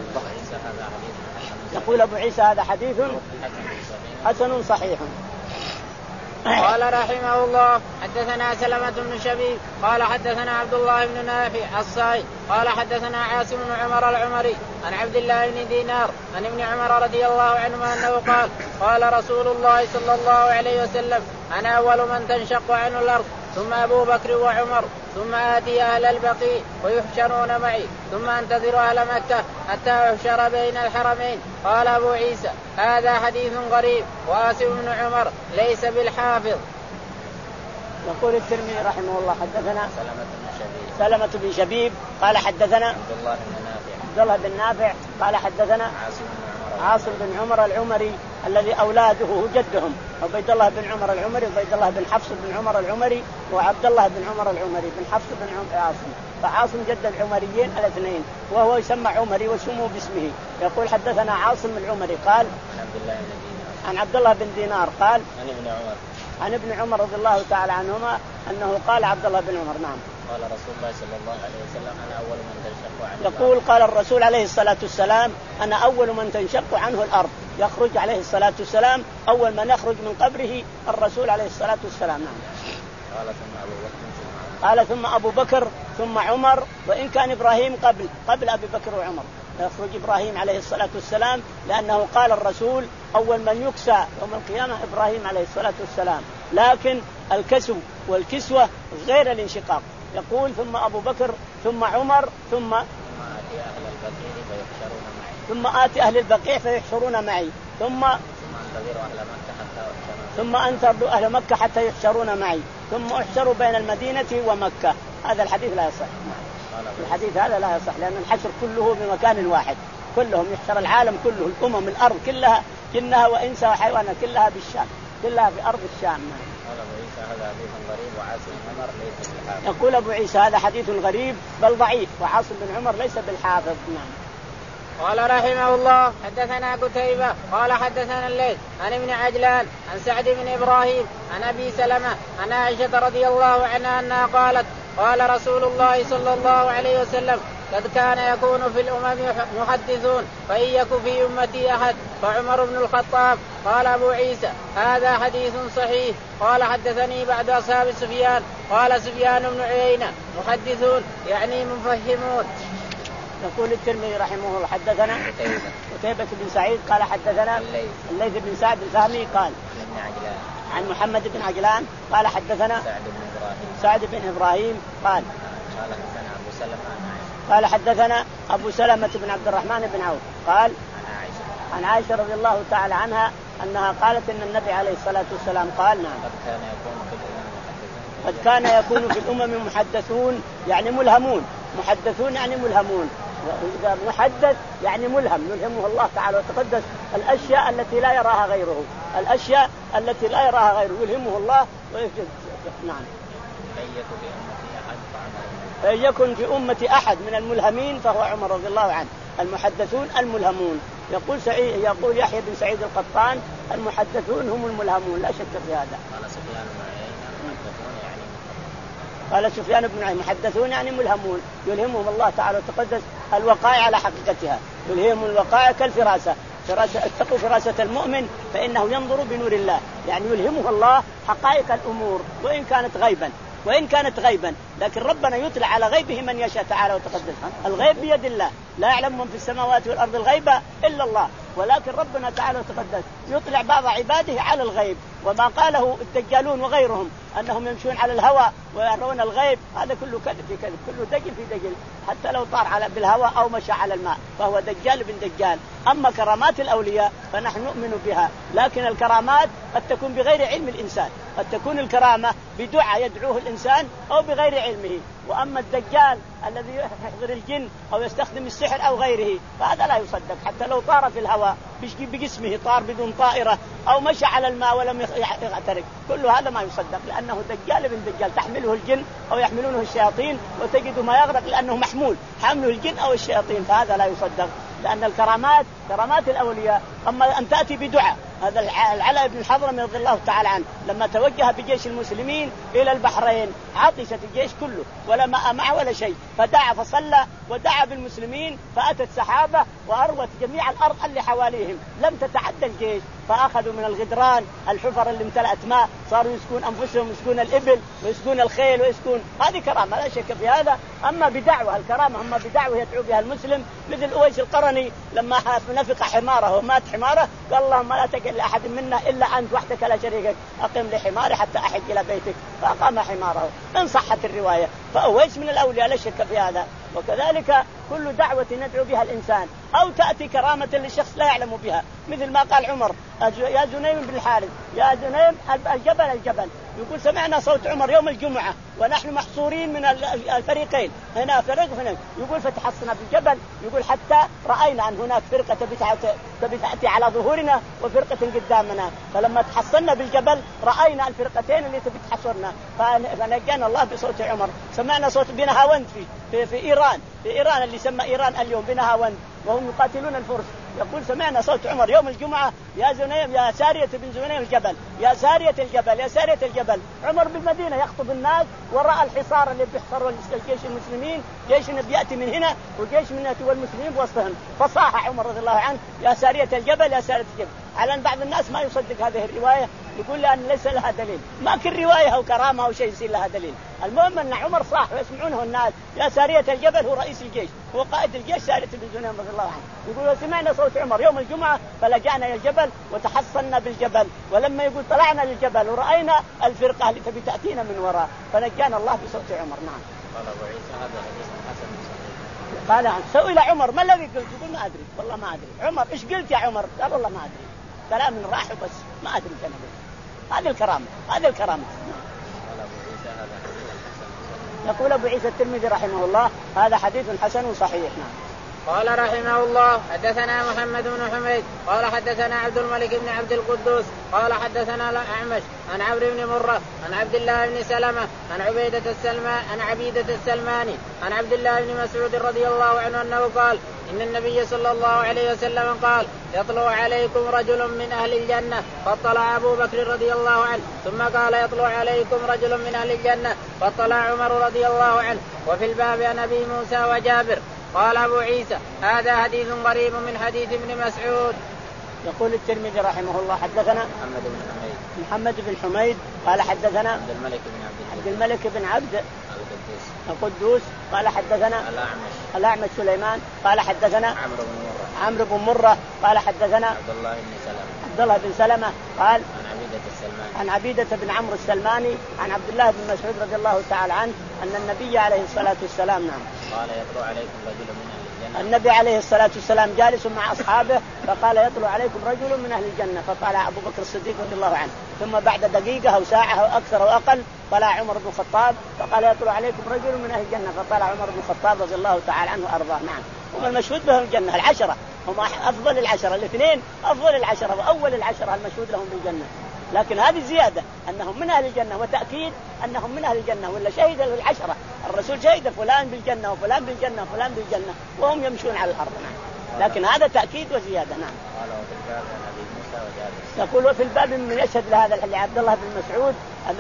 يقول أبو عيسى هذا حديث حسن صحيح. قال رحمه الله حدثنا سلمة بن شبيب قال حدثنا عبد الله بن نافع الصائغ قال حدثنا عاصم بن عمر العمري عن عبد الله بن دينار عن ابن عمر رضي الله عنهما أنه قال قال رسول الله صلى الله عليه وسلم أنا أول من تنشق عنه الأرض ثم أبو بكر وعمر ثم آتي أهل البقيع ويحشرون معي ثم أنتظر أهل مكة حتى يحشر بين الحرمين. قال أبو عيسى هذا حديث غريب وآسم بن عمر ليس بالحافظ. يقول الترمذي رحمه الله حدثنا سلمة بن شبيب سلمة بن شبيب قال حدثنا عبد الله بن نافع عبد الله بن نافع قال حدثنا عاصم بن عاصم بن عمر العمري الذي أولاده جدهم عبيد الله بن عمر العمري وعبيد الله بن حفص بن عمر العمري وعبد الله بن عمر العمري بن حفص بن عمر عاصم، فعاصم جد العمريين الاثنين وهو يسمى عمري وسموه باسمه. يقول حدثنا عاصم العمري قال عن عبد الله بن دينار عن عبد الله بن دينار قال عن ابن عمر عن ابن عمر رضي الله تعالى عنهما أنه قال عبد الله بن عمر. نعم. قال رسول الله صلى الله عليه وسلم أنا أول من تنشق عنه يقول قال الرسول عليه الصلاة والسلام أنا أول من تنشق عنه الأرض، يخرج عليه الصلاة والسلام أول من يخرج من قبره الرسول عليه الصلاة والسلام. نعم. قال ثم أبو بكر ثم قال ثم أبو بكر ثم عمر، وإن كان إبراهيم قبل قبل أبي بكر وعمر، يخرج إبراهيم عليه الصلاة والسلام لأنه قال الرسول أول من يكسى يوم القيامة إبراهيم عليه الصلاة والسلام، لكن الكسو والكسوة غير الانشقاق. يقول ثم أبو بكر ثم عمر ثم ثم آتي أهل البقيع فيحشرون معي ثم ثم أنتظر أهل مكة حتى يحشرون معي ثم أحشروا بين المدينة ومكة. هذا الحديث لا يصح، الحديث هذا لا يصح لأن الحشر كله بمكان واحد، كلهم يحشر العالم كله، الأمم الأرض كلها جنها وإنسها وحيوانها كلها بالشام، كلها في أرض الشام. يقول أبو عيسى هذا حديث غريب بل ضعيف وعاصم بن عمر ليس بالحافظ. نعم. قال رحمه الله حدثنا قتيبة قال حدثنا الليث عن ابن عجلان عن سعد بن إبراهيم عن أبي سلمة عن عائشة رضي الله عنها أنها قالت قال رسول الله صلى الله عليه وسلم قد كان يكون في الأمم محدثون فإن يكن في أمتي أحد فعمر بن الخطاب. قال أبو عيسى هذا حديث صحيح. قال حدثني بعد أصحاب سفيان قال سفيان بن عيينة محدثون يعني مفهمون. يقول الترمذي رحمه الله حدثنا قتيبة بن سعيد قال حدثنا الليث بن سعد الفهمي قال عن محمد بن عجلان قال حدثنا سعد بن إبراهيم قال قال حدثنا أبو سلمة بن عبد الرحمن بن عوف قال عن عائشة رضي الله تعالى عنها أنها قالت إن النبي عليه الصلاة والسلام قال نعم قد كان يكون في الأمم محدثون يعني ملهمون، محدثون يعني ملهمون، وإذا محدث يعني ملهم يلهمه الله تعالى وتقدس الأشياء التي لا يراها غيره، الأشياء التي لا يراها غيره يلهمه الله ويجد. نعم. فإن يكن في أمة أحد من الملهمين فهو عمر رضي الله عنه. المحدثون الملهمون. يقول سعيد يقول يحيى بن سعيد القطان المحدثون هم الملهمون لا شك في هذا. قال سفيان بن عيينة محدثون يعني ملهمون يلهمهم الله تعالى وتقدس الوقائع على حقيقتها، يلهمهم الوقائع كالفراسة، فراسة اتقوا فراسة المؤمن فإنه ينظر بنور الله، يعني يلهمه الله حقائق الأمور وإن كانت غيبا وإن كانت غيبا لكن ربنا يطلع على غيبه من يشاء تعالى وتقدس. الغيب بيد الله، لا يعلم من في السماوات والأرض الغيب إلا الله، ولكن ربنا تعالى وتقدس يطلع بعض عباده على الغيب وما قاله الدجالون وغيرهم أنهم يمشون على الهواء ويرون الغيب، هذا كله كذب في كذب، كله دجل في دجل، حتى لو طار على بالهواء أو مشى على الماء فهو دجال بن دجال. أما كرامات الأولياء فنحن نؤمن بها، لكن الكرامات قد تكون بغير علم الإنسان، قد تكون الكرامة بدعاء يدعوه الإنسان أو بغير علمه. وأما الدجال الذي يحضر الجن أو يستخدم السحر أو غيره فهذا لا يصدق، حتى لو طار في الهواء بجسمه، طار بدون طائرة أو مشى على الماء ولم يغترق، كل هذا ما يصدق، لأنه دجال بن دجال تحمله الجن أو يحملونه الشياطين وتجد ما يغرق لأنه محمول حمله الجن أو الشياطين، فهذا لا يصدق. لأن الكرامات كرامات الأولياء. أما أن تأتي بدعاء، هذا العلاء بن الحضرمي رضي الله تعالى عنه لما توجه بجيش المسلمين إلى البحرين عطشت الجيش كله ولا ماء معه ولا شيء، فدعا فصلى ودعا بالمسلمين، فأتت سحابة وأروت جميع الأرض اللي حواليهم، لم تتعدى الجيش، فأخذوا من الغدران الحفر اللي امتلأت ماء، صاروا يسكون أنفسهم، يسكون الإبل ويسكون الخيل ويسكون، هذه كرامة لا شك في هذا. أما بدعوة الكرامة أما بدعوة يدعو بها المسلم، مثل أويس القرني لما نفق حماره ومات حماره قال اللهم لا تجعل لأحد منا إلا أنت وحدك لا شريك، أقم لي حماري حتى أحج إلى بيتك، فأقام حماره إن صحت الرواية. فأويس من الأولياء لا شك في هذا. وكذلك كل دعوة ندعو بها الإنسان أو تأتي كرامة للشخص لا يعلم بها، مثل ما قال عمر يا زنيم بن الحارث يا زنيم الجبل الجبل، يقول سمعنا صوت عمر يوم الجمعة ونحن محصورين من الفريقين، هنا فريق هنا، يقول فتحصنا بالجبل، يقول حتى رأينا أن هناك فرقة تبي تأتي على ظهورنا وفرقة قدامنا، فلما تحصلنا بالجبل رأينا الفرقتين اللي تبي تحصرنا، فنجانا الله بصوت عمر. سمعنا صوت بنهاوند في, في, في إيران، في إيران اللي سمى إيران اليوم بنهاوند وهم يقاتلون الفرس، يقول سمعنا صوت عمر يوم الجمعة يا زنيم يا سارية بن زنيم الجبل يا سارية الجبل يا سارية الجبل. عمر بالمدينة يخطب الناس وراء الحصار اللي بيحصروا الجيش المسلمين، جيش بيأتي من هنا وجيش من يأتي والمسلمين بوسطهم، فصاح عمر رضي الله عنه يا سارية الجبل يا سارية الجبل، على أن بعض الناس ما يصدق هذه الرواية، يقول لأن ليس لها دليل، ما كل رواية أو كرامة أو شيء يصير لها دليل. المهم أن عمر صاح ويسمعونه الناس يا سارية الجبل، هو رئيس الجيش هو قائد الجيش سارية بن زنيم رضي الله عنه، يقول سمعنا صوت عمر يوم الجمعة فلجأنا إلى الجبل وتحصلنا بالجبل، ولما يقول طلعنا للجبل ورأينا الفرقة اللي تبي تأتينا من وراء فنجانا الله بصوت عمر. نعم. قال أبو عيسى هذا حديث حسن صحيح. قال عن سئل عمر ما الذي قلت؟ يقول ما أدري والله ما أدري. عمر إيش قلت يا عمر؟ قال والله ما أدري، كلام من راح بس ما أدري كان قلت. هذه الكرامة، هذه الكرامة. قال أبو عيسى هذا حديث حسن صحيح. يقول أبو عيسى الترمذي رحمه الله هذا حديث حسن صحيح. نعم. قال رحمه الله حدثنا محمد بن حميد قال حدثنا عبد الملك بن عبد القدوس قال حدثنا الأعمش عن عمرو بن مرة عن عبد الله بن سلمة عن عبيدة السلمان عن عبيدة السلماني عن عبد الله بن مسعود رضي الله عنه أنه قال إن النبي صلى الله عليه وسلم قال يطلع عليكم رجل من أهل الجنة، فاطلع أبو بكر رضي الله عنه، ثم قال يطلع عليكم رجل من أهل الجنة، فاطلع عمر رضي الله عنه. وفي الباب عن أبي موسى وجابر. قال أبو عيسى هذا حديث غريب من حديث ابن مسعود. يقول الترمذي رحمه الله حدثنا محمد بن حميد محمد بن حميد قال حدثنا عبد الملك بن عبد عبد الملك بن عبد القدوس القدوس قال حدثنا الأعمش الأعمش سليمان قال حدثنا عمرو بن مرة عمرو بن مرة قال حدثنا عبد الله بن سلمة عبد الله بن سلمة قال عن عبيدة السلماني عن عبيدة بن عمرو السلماني عن عبد الله بن مسعود رضي الله تعالى عنه أن النبي عليه الصلاة والسلام نعم قال يطلع عليكم رجل من أهل الجنة. النبي عليه الصلاة والسلام جالس مع أصحابه فقال يطلع عليكم رجل من أهل الجنة، فطلع أبو بكر الصديق رضي الله عنه، ثم بعد دقيقة أو ساعة أو أكثر أو أقل طلع عمر بن الخطاب فقال يطلع عليكم رجل من أهل الجنة، فطلع عمر بن الخطاب رضي الله تعالى عنه وأرضاه. نعم. هم المشهود بهم الجنة العشرة، هم أفضل العشرة، الاثنين أفضل العشرة وأول العشرة المشهود لهم بالجنة، لكن هذه زيادة أنهم من أهل الجنة وتأكيد أنهم من أهل الجنة، ولا شهد العشرة الرسول شهد فلان بالجنة وفلان بالجنة وفلان بالجنة وهم يمشون على الأرض. نعم. لكن هذا تأكيد وزيادة. نعم. قال وفي الباب عن أبي موسى وجابر. يقول وفي الباب من يشهد لهذا لعبد الله بن مسعود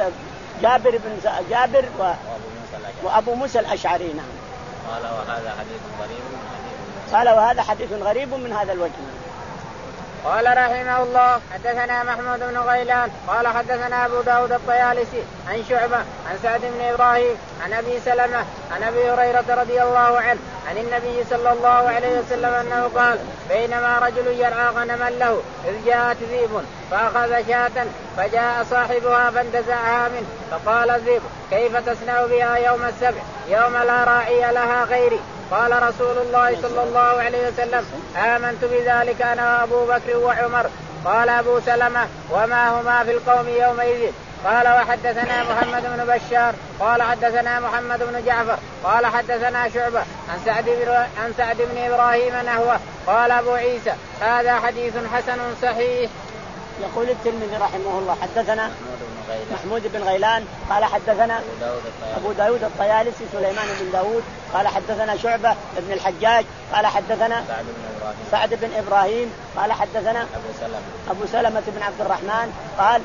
جابر بن جابر و... وأبو موسى الأشعري. نعم. قال وهذا حديث غريب من حديث قال وهذا حديث غريب من هذا الوجه. قال رحمه الله حدثنا محمود بن غيلان قال حدثنا أبو داود الطيالسي عن شعبة عن سعد بن إبراهيم عن أبي سلمة عن أبي هريرة رضي الله عنه عن النبي صلى الله عليه وسلم أنه قال بينما رجل يرعى غنما له إذ جاءت ذئب فأخذ شاة فجاء صاحبها فانتزعها منه فقال الذئب كيف تصنع بها يوم السبع يوم لا راعي لها غيري؟ قال رسول الله صلى الله عليه وسلم آمنت بذلك أنا أبو بكر وعمر. قال أبو سلمة وما هما في القوم يومئذ؟ قال وحدثنا محمد بن بشار قال حدثنا محمد بن جعفر قال حدثنا شعبة عن سعد عن سعد بن إبراهيم نحوه. قال أبو عيسى هذا حديث حسن صحيح. يقول الترمذي رحمه الله حدثنا محمود بن غيلان محمود بن غيلان قال حدثنا أبو داود الطيالسي أبو داود الطيالسي سليمان بن داود قال حدثنا شعبة بن الحجاج قال حدثنا سعد بن إبراهيم سعد بن إبراهيم قال حدثنا أبو سلمة أبو سلمة بن عبد الرحمن قال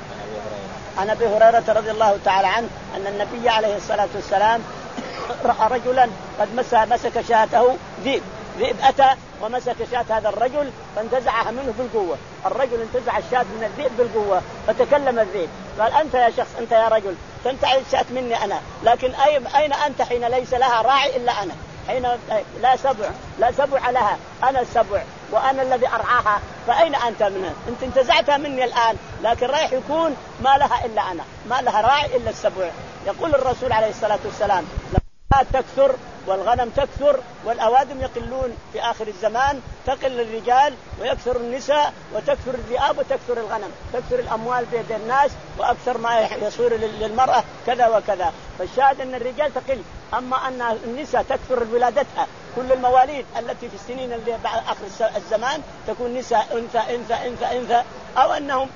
عن عن أبي هريرة أبي هريرة رضي الله تعالى عنه أن النبي عليه الصلاة والسلام رأى رجلا قد مسك شاته ذئب ذئب أتى ومسك شاة هذا الرجل فانتزعها منه بالقوة. الرجل انتزع الشاة من الذئب بالقوة فتكلم الذئب قال أنت يا شخص أنت يا رجل تنتزع الشاة مني أنا لكن أين أنت حين ليس لها راعي إلا أنا حين لا سبع لا سبع لها أنا السبع وأنا الذي أرعاها فأين أنت منها؟ أنت انتزعتها مني الآن لكن رايح يكون ما لها إلا أنا ما لها راعي إلا السبع. يقول الرسول عليه الصلاة والسلام لا تكثر والغنم تكثر والأوادم يقلون في آخر الزمان تقل الرجال ويكثر النساء وتكثر الذئاب وتكثر الغنم تكثر الأموال بيد الناس وأكثر ما يصير للمرأة كذا وكذا. فالشاهد أن الرجال تقل أما أن النساء تكثر ولادتها كل المواليد التي في السنين اللي بعد آخر الزمان تكون نساء أنثى أنثى أنثى أنثى أو أنهم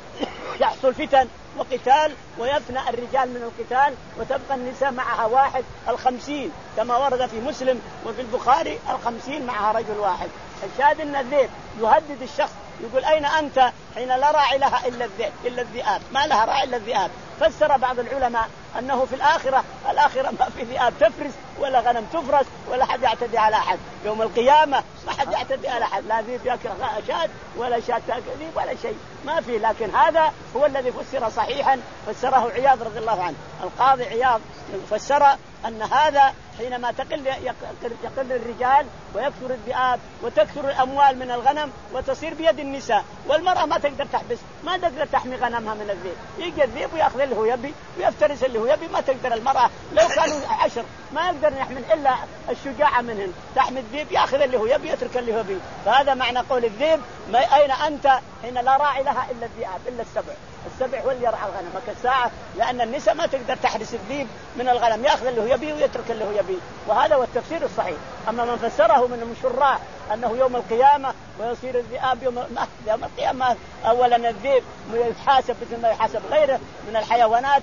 يحصل فتن وقتال ويفنى الرجال من القتال وتبقى النساء معها واحد الخمسين كما ورد في مسلم وفي البخاري الخمسين معها رجل واحد. الشاهد أن الذئب يهدد الشخص يقول أين أنت حين لا راعي لها إلا الذئب إلا الذئاب ما لها راعي إلا الذئاب. فسر بعض العلماء أنه في الآخرة الآخرة ما في ذئاب تفرس ولا غنم تفرس ولا حد يعتدي على أحد يوم القيامة ما حد يعتدي على أحد لا ذئب يأكل شاة ولا شاة تأكل ذئب ولا شيء ما في. لكن هذا هو الذي فسر صحيحا فسره عياض رضي الله عنه القاضي عياض فسر أن هذا حينما تقل يقل الرجال ويكثر الذئاب وتكثر الأموال من الغنم وتصير بيد النساء والمرأة ما تقدر تحبس ما تقدر تحمي غنمها من الذئب يجي الذئب ويأخذ اللي هو يبي ويفترس اللي هو يبي ما تقدر المرأة لو كانوا عشر ما يقدر يحمل إلا الشجاعة منهن تحمي الذئب يأخذ اللي هو يبي يترك اللي هو يبي. فهذا معنى قول الذئب أين أنت حين لا راعي لها إلا الذئاب إلا السبع السبع هو اللي يرعى الغنم كالساعة لأن النساء ما تقدر تحرس الذئب من الغنم يأخذ اللي هو يبي ويترك اللي هو يبي. وهذا هو التفسير الصحيح. أما من فسره من المشراع أنه يوم القيامة ويصير الذئاب يوم يوم القيامة أولا الذئب يحاسب مثل ما يحاسب غيره من الحيوانات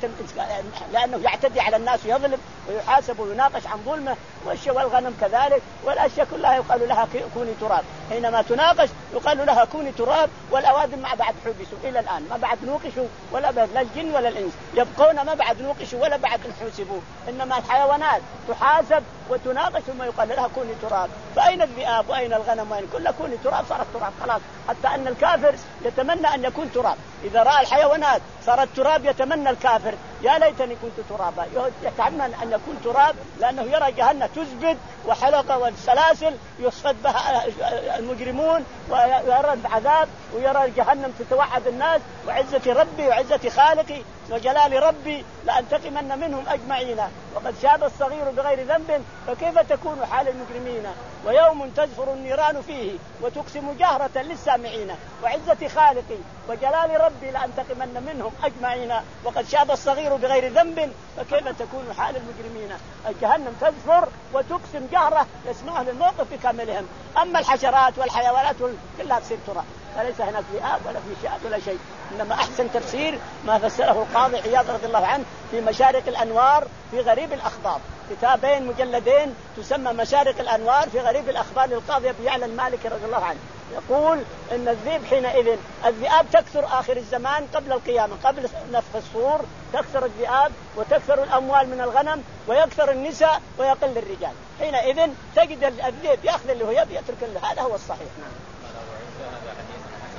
لأنه يعتدي على الناس ويظلم ويحاسب ويناقش عن ظلمه والغنم كذلك والأشياء كلها يقال لها كوني تراب حينما تناقش يقال لها كوني تراب. والأوادم ما بعد حبسوا إلى الآن ما بعد نوقشوا ولا بعد لا الجن ولا الإنس يبقون ما بعد نوقشوا ولا بعد حسبوا إنما الحيوانات تحاسب وتناقش ثم يقال لها كوني تراب. فأين الذئاب وأين الغنم وأين كلها كوني تراب صارت تراب خلاص. حتى أن الكافر يتمنى أن يكون تراب إذا رأى الحيوانات صارت تراب يتمنى الكافر يا ليتني كنت ترابا يتمنى أن يكون تراب لأنه يرى جهنم تزبد وحلقة والسلاسل يصفد بها المجرمون ويرى العذاب ويرى جهنم تتوعد الناس وعزة ربي وعزة خالقي وجلال ربي لأنتقمن منهم أجمعين وقد شاب الصغير بغير ذنب فكيف تكون حال المجرمين. ويوم تزفر النيران فيه وتقسم جهرة للسامعين وعزة خالقي وجلال ربي لأنتقمن منهم أجمعين وقد شاب الصغير بغير ذنب فكيف تكون حال المجرمين. الجهنم تزفر وتقسم جهرة يسمعها للموقف بكاملهم. أما الحشرات والحيوانات كلها تصير تراب فليس هناك ذئاب ولا في شيء ولا شيء. إنما أحسن تفسير ما فسره القاضي عياض رضي الله عنه في مشارق الأنوار في غريب الأخبار كتابين مجلدين تسمى مشارق الأنوار في غريب الأخبار للقاضي أبي يعلى المالكي رضي الله عنه يقول إن الذئب حينئذ الذئاب تكثر آخر الزمان قبل القيامة قبل نفخ الصور تكثر الذئاب وتكثر الأموال من الغنم ويكثر النساء ويقل الرجال. حينئذ تجد الذئب يأخذ اللي هو يبي يترك اللي هذا هو الصحيح. نعم.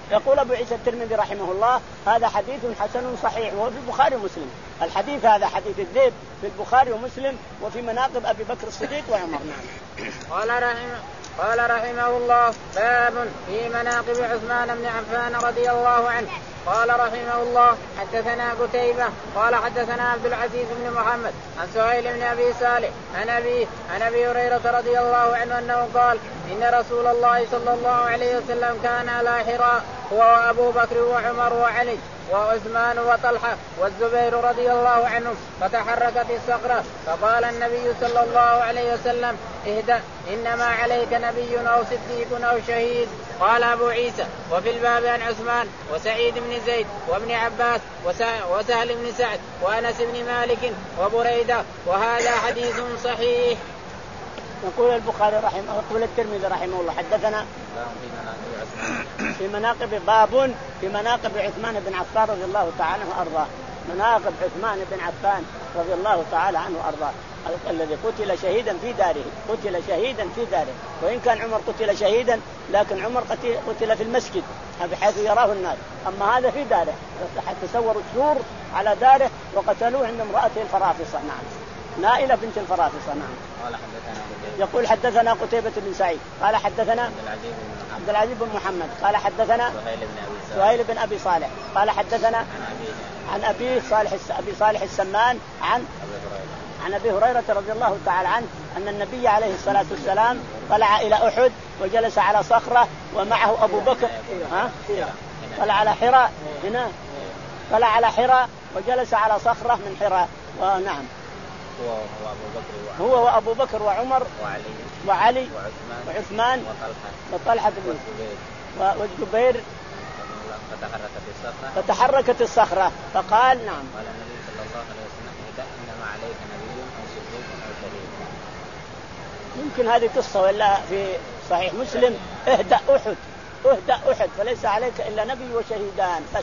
يقول أبو عيسى الترمذي رحمه الله هذا حديث حسن صحيح وهو في البخاري ومسلم. الحديث هذا حديث الذئب في البخاري ومسلم وفي مناقب أبي بكر الصديق وعمر. نعم. قال رحمه قال رحمه الله باب في مناقب عثمان بن عفان رضي الله عنه. قال رحمه الله حدثنا قتيبة قال حدثنا عبد العزيز بن محمد عن سهيل بن أبي صالح عن أبي عن أبي هريرة رضي الله عنه أنه قال إن رسول الله صلى الله عليه وسلم كان على حراء هو وأبو بكر وعمر وعلي وعثمان وطلحة والزبير رضي الله عنهم فتحركت الصخرة فقال النبي صلى الله عليه وسلم اهدأ إنما عليك نبي أو صديق أو شهيد. قال أبو عيسى وفي الباب عن عثمان وسعيد بن زيد وابن عباس وسهل بن سعد وأنس بن مالك وبريدة وهذا حديث صحيح. يقول البخاري رحمه يقول الترمذي رحمه الله حدثنا في مناقب باب في مناقب عثمان بن عفان رضي الله تعالى عنه وأرضاه. مناقب عثمان بن عفان رضي الله تعالى عنه وأرضاه الذي قتل شهيدا في داره قتل شهيدا في داره وإن كان عمر قتل شهيدا لكن عمر قتل في المسجد بحيث يراه الناس أما هذا في داره حتى تصوروا السور على داره وقتلوه عند امرأته الفرافصة. نعم نائلة بنت الفرافصة. نعم. قال حدثنا يقول حدثنا قتيبة بن سعيد قال حدثنا عبد العزيز بن محمد قال حدثنا سهيل بن أبي صالح قال حدثنا عن أبي صالح أبي صالح السمان عن عن أبي هريرة رضي الله تعالى عنه أن النبي عليه الصلاة والسلام طلع إلى أحد وجلس على صخرة ومعه أبو بكر ها طلع على حراء هنا طلع على حراء وجلس على صخرة من حراء. ونعم هو وأبو بكر هو وأبو بكر وعمر وعلي وعلي وعثمان, وعثمان وطلحة وطلحة والزبير فتحركت الصخرة فتحركت الصخرة فقال نعم قال النبي صلى الله عليه وسلم إنما عليك نبي أو صديق أو شهيد. يمكن هذه قصة ولا في صحيح مسلم اهدأ أحد اهدأ أحد فليس عليك إلا نبي وشهيدان بس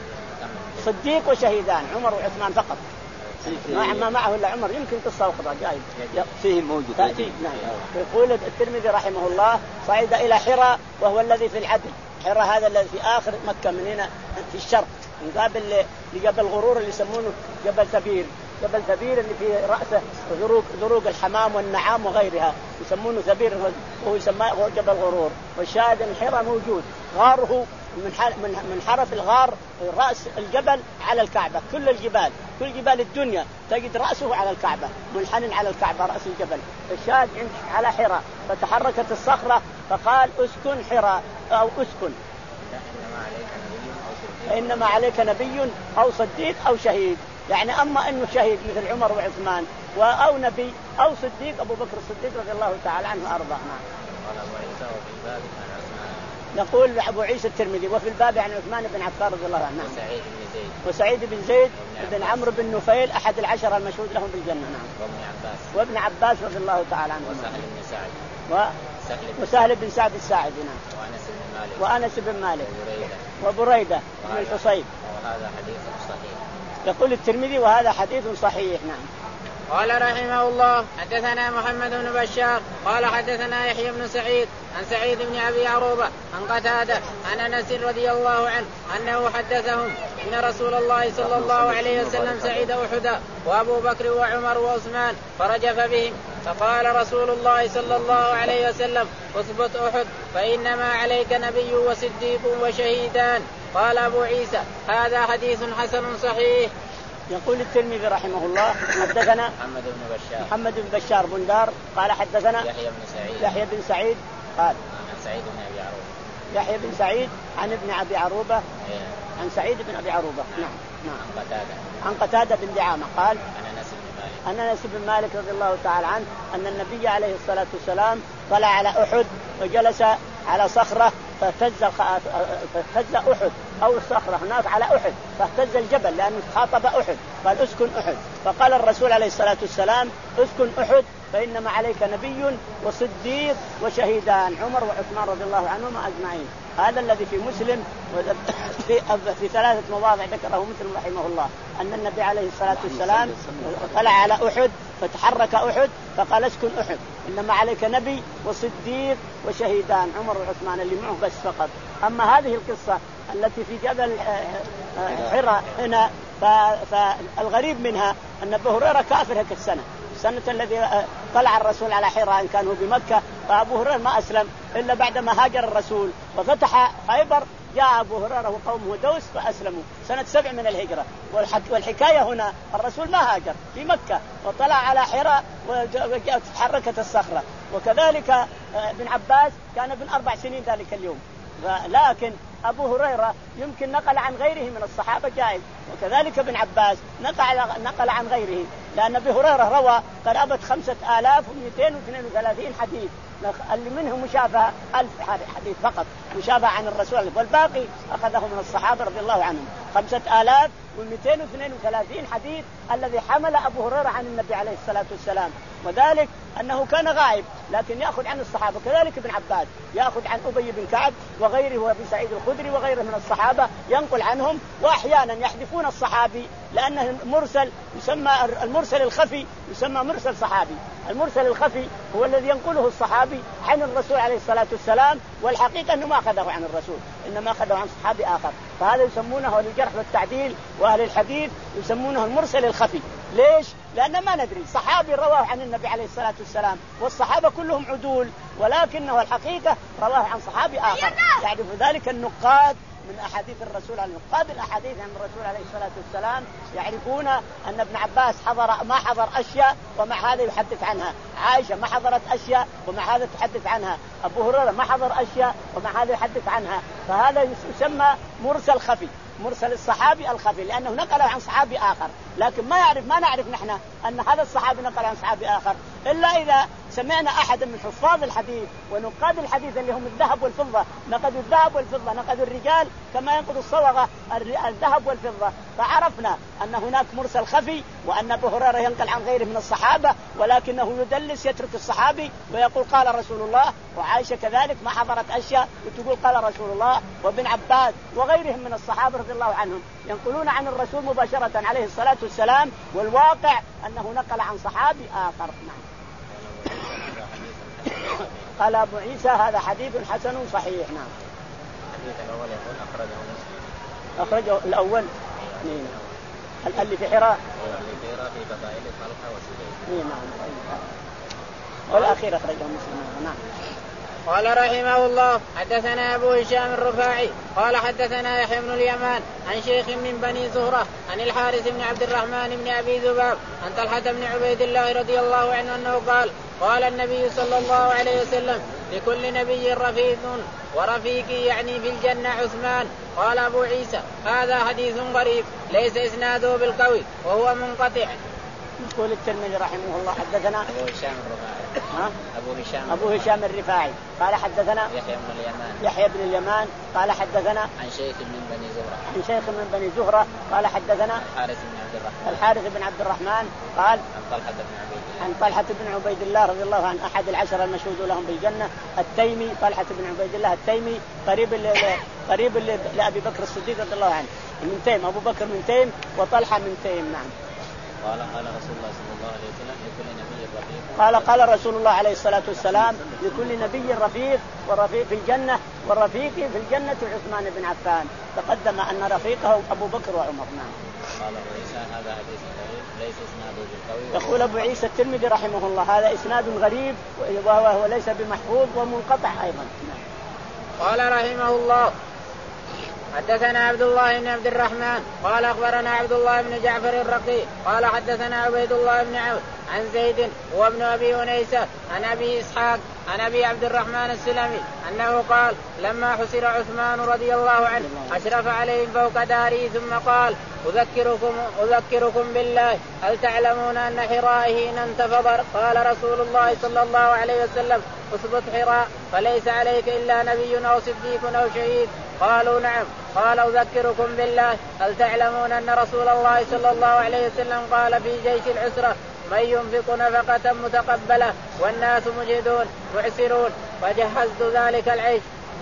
صديق وشهيدان عمر وعثمان فقط ما معه إلا عمر. يمكن قصة أخرى جاي فيه موجود. نعم. يقول الترمذي رحمه الله صعد إلى حراء وهو الذي في العدل. حراء هذا الذي في آخر مكة من هنا في الشرق مقابل لجبل غرور اللي يسمونه جبل ثبير. جبل ثبير اللي في رأسه ذروق ذروق الحمام والنعام وغيرها يسمونه ثبير وهو يسمى جبل غرور. والشاهد أن حراء موجود غاره من من حرف الغار رأس الجبل على الكعبة. كل الجبال كل جبال الدنيا تجد رأسه على الكعبة منحن على الكعبة رأس الجبل. الشاهد على حراء فتحركت الصخرة فقال اسكن حراء أو اسكن إنما عليك نبي أو صديق أو شهيد. يعني أما أنه شهيد مثل عمر وعثمان أو نبي أو صديق أبو بكر الصديق رضي الله تعالى عنه وأرضاه. يقول أبو عيسى الترمذي وفي الباب عن عثمان بن عفان رضي الله عنه وسعيد بن زيد وسعيد بن زيد بن عمرو بن نفيل أحد العشرة المشهود لهم بالجنة. نعم. وابن عباس وابن عباس رضي الله تعالى عنه وسهل بن سعد و... وسهل بن سعد الساعدي. نعم. وأنس بن مالك وأنس بن مالك وبريدة وبريدة بن الحصيب. وهذا حديث صحيح. يقول الترمذي وهذا حديث صحيح. نعم. قال رحمه الله حدثنا محمد بن بشار قال حدثنا يحيى بن سعيد عن سعيد بن أبي عروبة عن قتادة عن أنس رضي الله عنه أنه حدثهم إن رسول الله صلى الله عليه وسلم سعيد أحدا وأبو بكر وعمر وعثمان فرجف بهم فقال رسول الله صلى الله عليه وسلم اثبت أحد فإنما عليك نبي وصديق وشهيدان. قال أبو عيسى هذا حديث حسن صحيح. يقول الترمذي رحمه الله حدثنا محمد بن بشار محمد بن بشار بن دار قال حدثنا يحيى بن سعيد يحيى بن سعيد قال عن سعيد بن أبي عروبة يحيى بن سعيد عن ابن أبي عروبة عن سعيد بن أبي عروبة. نعم. نعم. عن قتادة عن قتادة بن دعامة قال عن أنس بن مالك عن أنس بن مالك رضي الله تعالى عنه أن النبي عليه الصلاة والسلام طلع على أحد وجلس على صخرة فاهتز فاهتز أحد أو الصخرة هناك على أحد فاهتز الجبل لأنه خاطب أحد قال اسكن أحد. فقال الرسول عليه الصلاة والسلام اسكن أحد فإنما عليك نبي وصديق وشهيدان عمر وعثمان رضي الله عنهم أجمعين. هذا الذي في مسلم في, في ثلاثة مواضع ذكره مسلم رحمه الله أن النبي عليه الصلاة والسلام طلع على أحد فتحرك أحد فقال اسكن أحد إنما عليك نبي وصديق وشهيدان عمر وعثمان اللي معه بس فقط. أما هذه القصة التي في جبل حراء هنا. فالغريب منها أن أبو هريرة كافر هيك السنة السنة الذي طلع الرسول على حراء إن كانوا بمكة. فأبو هريرة ما أسلم إلا بعدما هاجر الرسول وفتح خيبر. جاء أبو هريرة وقومه دوس فأسلموا سنة سبع من الهجرة. والحكاية هنا الرسول ما هاجر في مكة وطلع على حراء وتحركت الصخرة. وكذلك ابن عباس كان ابن أربع سنين ذلك اليوم. لكن أبو هريرة يمكن نقل عن غيره من الصحابة جائز. وكذلك ابن عباس نقل نقل عن غيره لأن أبي هريرة روى قرابة خمسة آلاف ومئتين واثنين وثلاثين حديث اللي منهم مشابه ألف حديث فقط مشابه عن الرسول والباقي أخذه من الصحابة رضي الله عنهم. خمسة آلاف ومئتين واثنين وثلاثين حديث الذي حمل أبو هريرة عن النبي عليه الصلاة والسلام. وذلك أنه كان غائب لكن يأخذ عن الصحابة. كذلك ابن عباس يأخذ عن أبي بن كعب وغيره وابن سعيد الخدري وغيره من الصحابة ينقل عنهم. وأحيانا يحذفون الصحابي لأنه مرسل يسمى المرسل الخفي يسمى مرسل صحابي. المرسل الخفي هو الذي ينقله الصحابي عن الرسول عليه الصلاة والسلام والحقيقة أنه ما أخذه عن الرسول إنما أخذه عن صحابي آخر. فهذا يسمونه للجرح والتعديل وأهل الحديث يسمونه المرسل الخفي. ليش؟ لأن ما ندري صحابي رواه عن النبي عليه الصلاة والسلام والصحابة كلهم عدول ولكنه الحقيقة رواه عن صحابي آخر. يعرف ذلك النقاد من أحاديث الرسول عن نقاد الأحاديث عن الرسول عليه الصلاة والسلام يعرفون أن ابن عباس حضر ما حضر أشياء ومع هذا يحدث عنها. عائشة ما حضرت أشياء ومع هذا تحدث عنها. أبو هريرة ما حضر أشياء ومع هذا يحدث عنها. فهذا يسمى مرسل خفي مرسل الصحابي الخفي لأنه نقله عن صحابي آخر لكن ما يعرف ما نعرف نحن أن هذا الصحابي نقل عن صحابي آخر إلا إذا سمعنا أحد من حفاظ الحديث ونقاد الحديث اللي هم الذهب والفضة نقدوا الذهب والفضة نقدوا الرجال كما ينقضوا الصوغة الذهب والفضة. فعرفنا أن هناك مرسل خفي وأن أبو هريرة ينقل عن غيره من الصحابة ولكنه يدلس يترك الصحابي ويقول قال رسول الله. وعائشة كذلك ما حضرت أشياء وتقول قال رسول الله. وابن عباس وغيرهم من الصحابة رضي الله عنهم ينقلون عن الرسول مباشرة عليه الصلاة والسلام والواقع أنه نقل عن صحابي آخر. نعم. قال أبو عيسى هذا حديث حسن صحيح. نعم. الحديث الأول يقول أخرجه مسلم. أخرجه الأول اللي في حراء اللي في حراء في فضائل طلحة وسديد. نعم. والأخير أخرجه مسلم. نعم. قال رحمه الله حدثنا أبو هشام الرفاعي قال حدثنا يحيى بن اليمان عن شيخ من بني زهرة عن الحارث بن عبد الرحمن بن أبي ذباب عن طلحة بن عبيد الله رضي الله عنه أنه قال قال النبي صلى الله عليه وسلم لكل نبي رفيق ورفيقي يعني في الجنة عثمان. قال أبو عيسى هذا حديث غريب ليس إسناده بالقوي وهو منقطع. يقول الترمذي رحمه الله حدثنا أبو هشام الرفاعي ها؟ أبو هشام أبو هشام الرفاعي قال حدثنا يحيى بن اليمان يحيى بن اليمان قال حدثنا عن شيخ من بني زهرة عن شيخ من بني زهرة قال حدثنا الحارث بن عبد الرحمن الحارث بن عبد الرحمن قال عن طلحة بن عبيد الله عن طلحة بن عبيد الله رضي الله عنه أحد العشرة المشهود لهم بالجنة التيمي. طلحة بن عبيد الله التيمي قريب قريب لأبي بكر الصديق رضي الله عنه من تيم. أبو بكر من تيم وطلحة من تيم. نعم. قال قال رسول الله صلى الله عليه وسلم لكل نبي رفيق قال قال رسول الله عليه الصلاة والسلام لكل نبي رفيق ورفيق في الجنة والرفيق في الجنة عثمان بن عفان. تقدم أن رفيقه أبو بكر وعمر. نعم. قال أبو عيسى هذا حديث غريب ليس إسناده بالقوي. يقول أبو عيسى الترمذي رحمه الله هذا إسناد غريب وهو ليس بمحفوظ ومنقطع أيضا. نعم. قال رحمه الله حدثنا عبد الله بن عبد الرحمن قال أخبرنا عبد الله بن جعفر الرقي قال حدثنا عبيد الله بن عون عن زيد هو ابن أبي أنيسة عن أبي إسحاق عن أبي عبد الرحمن السلمي أنه قال لما حسر عثمان رضي الله عنه أشرف عليهم فوق داره ثم قال أذكركم, أذكركم بالله هل تعلمون أن حراء حين انتفض قال رسول الله صلى الله عليه وسلم اثبت حراء فليس عليك إلا نبي أو صديق أو شهيد. قالوا نعم. قال أذكركم بالله هل تعلمون أن رسول الله صلى الله عليه وسلم قال في جيش العسرة من ينفق نفقة متقبلة والناس مجهدون معسرون فجهزت ذلك العيش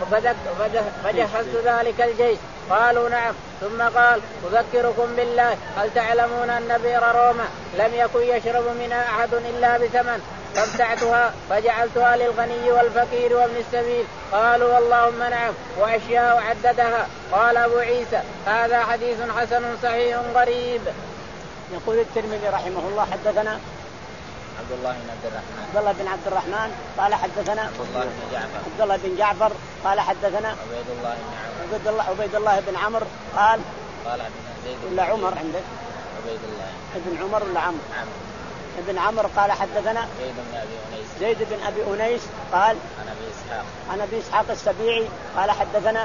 فجهزت ذلك الجيش. قالوا نعم. ثم قال أذكركم بالله هل تعلمون أن بئر روما لم يكن يشرب منها أحد إلا بثمن فابتعتها فجعلتها للغني والفقير وابن السبيل. قالوا اللهم نعم. وأشياء عددها. قال أبو عيسى هذا حديث حسن صحيح غريب. يقول الترمذي رحمه الله حدثنا عبد الله بن عبد الرحمن عبد الله بن عبد الرحمن قال حدثنا عبد الله بن جعفر عبد الله بن جعفر قال حدثنا عبيد الله بن عمرو عبيد الله عبيد الله بن عمرو قال قال ابن زيد ولا عمر عندك عبيد الله ابن عمر ولا عمرو عمرو ابن عمرو قال حدثنا زيد بن ابي انيس زيد بن ابي انيس قال عن ابي اسحاق عن ابي اسحاق السبيعي قال حدثنا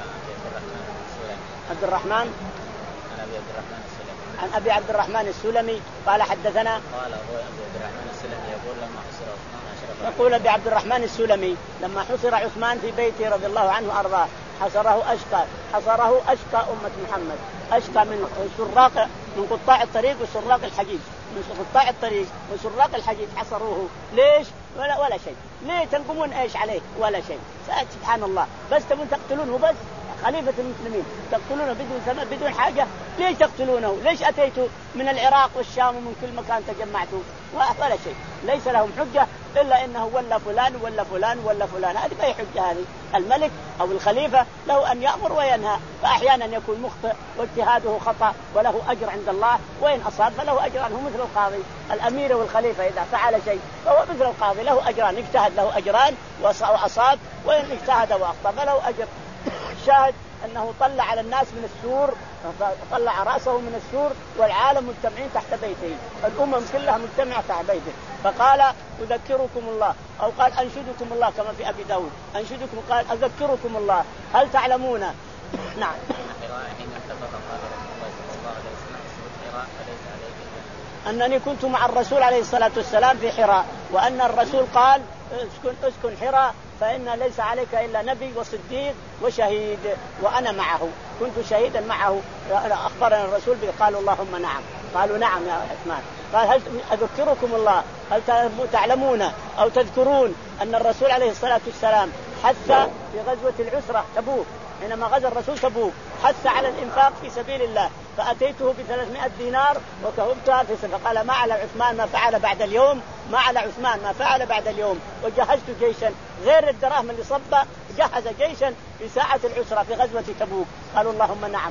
عبد الرحمن عن ابي عبد الرحمن السلمي عن ابي عبد الرحمن السلمي قال حدثنا قال هو ابي عبد الرحمن السلمي يقول لما حصر عثمان اشرف يقول ابي عبد الرحمن السلمي لما حصر عثمان في بيته رضي الله عنه وارضاه حصره اشقى حصره اشقى امه محمد اشقى من سراق من قطاع الطريق وسراق الحجيج من قطاع الطريق وسراق الحجيج حصروه ليش ولا ولا شيء ليه تنقمون ايش عليه ولا شيء سبحان الله بس تبون تقتلونه بس خليفة المسلمين تقتلونه بدون سبب بدون حاجة ليش تقتلونه ليش أتيتوا من العراق والشام ومن كل مكان تجمعتوا ولا شيء ليس لهم حجة إلا إنه ولا فلان ولا فلان ولا فلان هذه ما هي حجة هذه الملك أو الخليفة له أن يأمر وينهى فأحيانا يكون مخطئ واجتهاده خطأ وله أجر عند الله وإن أصاب فله أجران هو مثل القاضي الأمير والخليفة إذا فعل شيء فهو مثل القاضي له أجران اجتهد له أجران وأصاب وإن اجتهد وأخطأ فله أجر شاهد أنه طلع على الناس من السور طلع رأسه من السور والعالم مجتمعين تحت بيته الأمم كلها مجتمعة تحت بيته فقال أذكركم الله أو قال أنشدكم الله كما في أبي داود أنشدكم قال أذكركم الله هل تعلمون نعم أنني كنت مع الرسول عليه الصلاة والسلام في حراء وأن الرسول قال اسكن اسكن حراء فإن ليس عليك إلا نبي وصديق وشهيد وأنا معه كنت شهيدا معه أخبرنا الرسول قالوا اللهم نعم قالوا نعم يا عثمان قال هل أذكركم الله هل تعلمون أو تذكرون أن الرسول عليه الصلاة والسلام حث في غزوة العسرة تبوك حينما غزا الرسول تبوك حث على الإنفاق في سبيل الله فأتيته بثلاثمائة دينار وكهبتها في سبيل فقال ما على عثمان ما فعل بعد اليوم ما على عثمان ما فعل بعد اليوم وجهزت جيشا غير الدراهم اللي صبه جهز جيشا في ساعة العسرة في غزوة تبوك قالوا اللهم نعم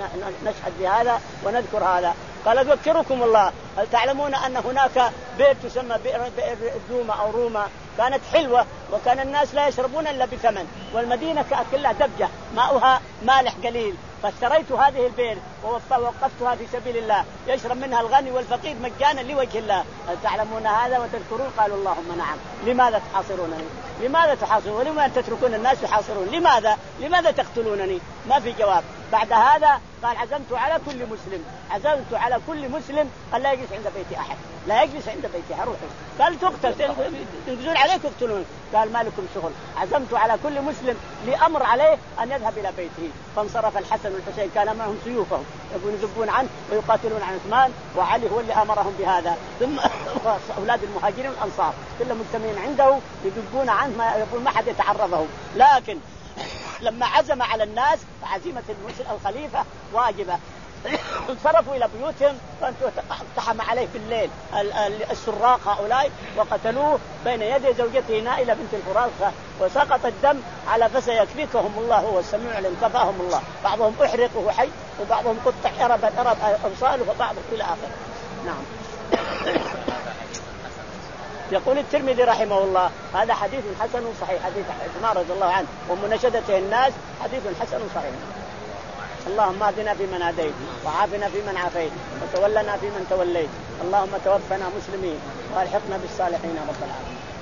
نشهد بهذا ونذكر هذا قال أذكركم الله هل تعلمون أن هناك بئر تسمى بئر دوما أو روما كانت حلوة وكان الناس لا يشربون إلا بثمن والمدينة كلها دبجة ماؤها مالح قليل فاشتريت هذه البئر ووقفتها في سبيل الله يشرب منها الغني والفقير مجانا لوجه الله هل تعلمون هذا وتذكرون قالوا اللهم نعم لماذا تحاصرونني لماذا تحاصرون ولماذا تتركون الناس يحاصرون لماذا لماذا تقتلونني ما في جواب بعد هذا قال عزمت على كل مسلم عزمت على كل مسلم قال لا يجلس عند بيتي أحد لا يجلس عند بيتي هروح قال تقتل تنقزون عليك يقتلون قال ما لكم شغل عزمت على كل مسلم لأمر عليه أن يذهب إلى بيته فانصرف الحسن والحسين كان معهم سيوفهم يقولون يذبون عنه ويقاتلون عن عثمان وعلي هو اللي أمرهم بهذا ثم أولاد المهاجرين والأنصار كلهم مجتمعين عنده يذبون عنه ما يقول ما حد يتعرضه لكن لما عزم على الناس عزيمة الخليفة واجبة انصرفوا إلى بيوتهم فاقتحم عليه في الليل السراق هؤلاء وقتلوه بين يدي زوجته نائلة بنت الفراسة وسقط الدم على فسيكفيكهم الله هو السميع العليم كفاهم الله بعضهم أحرق وهو حي وبعضهم قطع أرب أرب أوصاله وبعضهم إلى آخر نعم. يقول الترمذي رحمه الله هذا حديث حسن صحيح حديث عثمان رضي الله عنه ومناشدته الناس حديث حسن صحيح. اللهم اهدنا فيمن هديت وعافنا فيمن عافيت وتولنا فيمن توليت اللهم توفنا مسلمين والحقنا بالصالحين رب العالمين.